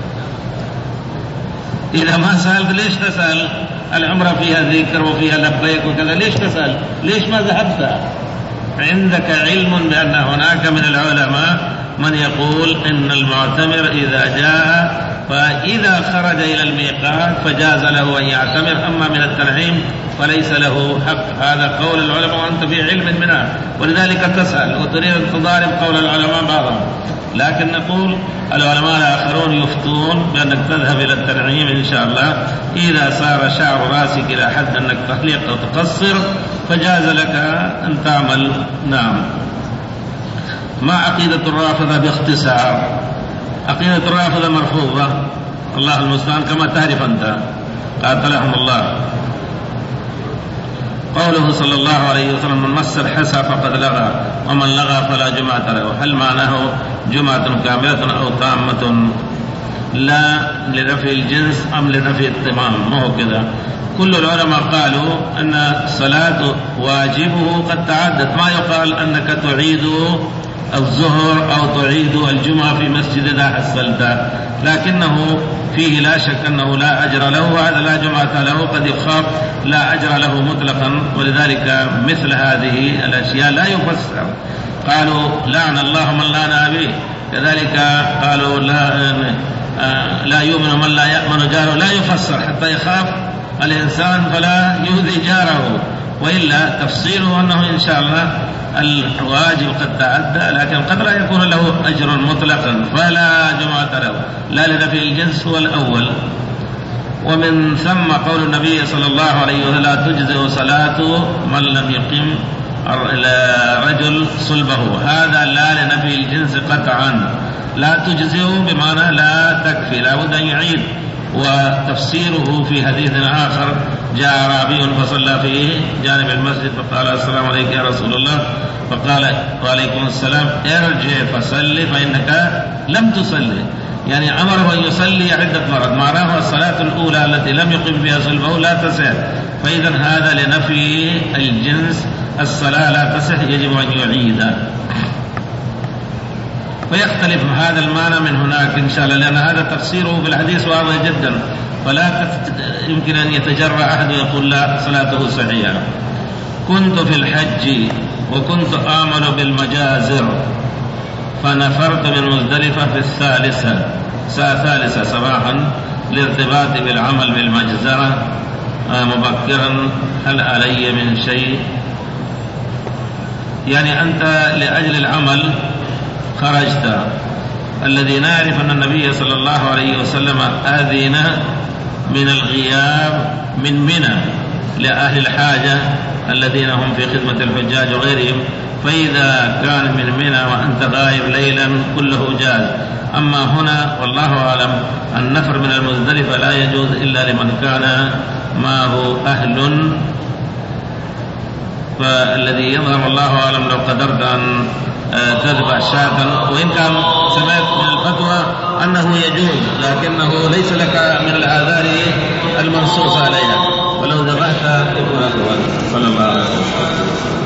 إذا ما سألت ليش تسأل؟ العمرة فيها ذكر وفيها لبيك وكذا، ليش تسأل؟ ليش ما ذهبت؟ عندك علم بأن هناك من العلماء من يقول إن المعتمر إذا جاء فإذا خرج إلى الميقات فجاز له أن يعتمر، أما من التنعيم فليس له حق. هذا قول العلماء وأنت في علم منها، ولذلك تسأل وتريد أن تضارب قول العلماء بعضهم. لكن نقول العلماء الآخرون يفتون بأنك تذهب إلى التنعيم إن شاء الله، إذا صار شعر راسك إلى حد أنك تحليق أو تقصر فجاز لك أن تعمل. نعم. ما عقيدة الرافضة باختصار؟ عقيدة الرافضة مرفوضة، الله المستعان، كما تعرف أنت، قاتلهم الله. قوله صلى الله عليه وسلم من مس الحسى فقد لغى ومن لغى فلا جمعة له، هل معناه جمعة كاملة أو تامة؟ لا لنفي الجنس أم لنفي التمام؟ ما هو كذا. كل العلماء قالوا أن الصلاة واجبه قد تعدت، ما يقال أنك تعيد الظهر أو تعيد الجمعة في مسجد إذا حصلت، لكنه فيه لا شك أنه لا أجر له، وهذا لا جمعة له قد يخاف لا أجر له مطلقا، ولذلك مثل هذه الأشياء لا يفسر. قالوا لعن الله من لعن أبيه، كذلك قالوا لا, لا يؤمن من لا يأمن جاره، لا يفسر حتى يخاف الإنسان فلا يؤذي جاره، وإلا تفصيله أنه إن شاء الله الواجب قد تعدى، لكن قد لا يكون له أجر مطلقا، فلا جمعة له، لا لنفي الجنس هو الأول. ومن ثم قول النبي صلى الله عليه وسلم لا تجزئ صلاة من لم يقم رجل صلبه، هذا لا لنفي الجنس قطعا، لا تجزئ بمعنى لا تكفي، لا بد أن يعيد. وتفسيره في حديث آخر جاء أعرابي فصلى في جانب المسجد فقال السلام عليك يا رسول الله، فقال وعليكم السلام، ارجع فصلي فإنك لم تصلي، يعني أمره أن يصلي عدة مرات، معناه الصلاة الأولى التي لم يقم فيها صلبه لا تصح، فإذا هذا لنفي الجنس، الصلاة لا تصح، يجب أن يعيد. ويختلف هذا المعنى من هناك إن شاء الله، لأن هذا تفسيره في الحديث واضح جدا، فلا يمكن أن يتجرأ أحد ويقول لا صلاته صحيحة. كنت في الحج وكنت آمل بالمجازر فنفرت من مزدلفة في الثالثة ساعة ثالثة صباحا لارتباطي بالعمل بالمجزرة مبكرا، هل علي من شيء؟ يعني أنت لأجل العمل خرجت، الذي نعرف أن النبي صلى الله عليه وسلم آذن من الغياب من منى لأهل الحاجة الذين هم في خدمة الحجاج وغيرهم، فإذا كان من منى وأنت غائب ليلا كله جاز. أما هنا والله أعلم النفر من المزدلفة لا يجوز إلا لمن كان معه أهل، فالذي يظهر والله أعلم لو قدرت أن تذبح شاة، وإن كان سمعت من الفتوى أنه يجوز لكنه ليس لك من الآثار المنصوص عليها، ولو ذبحت يكون أفضل. صلى الله عليه وسلم.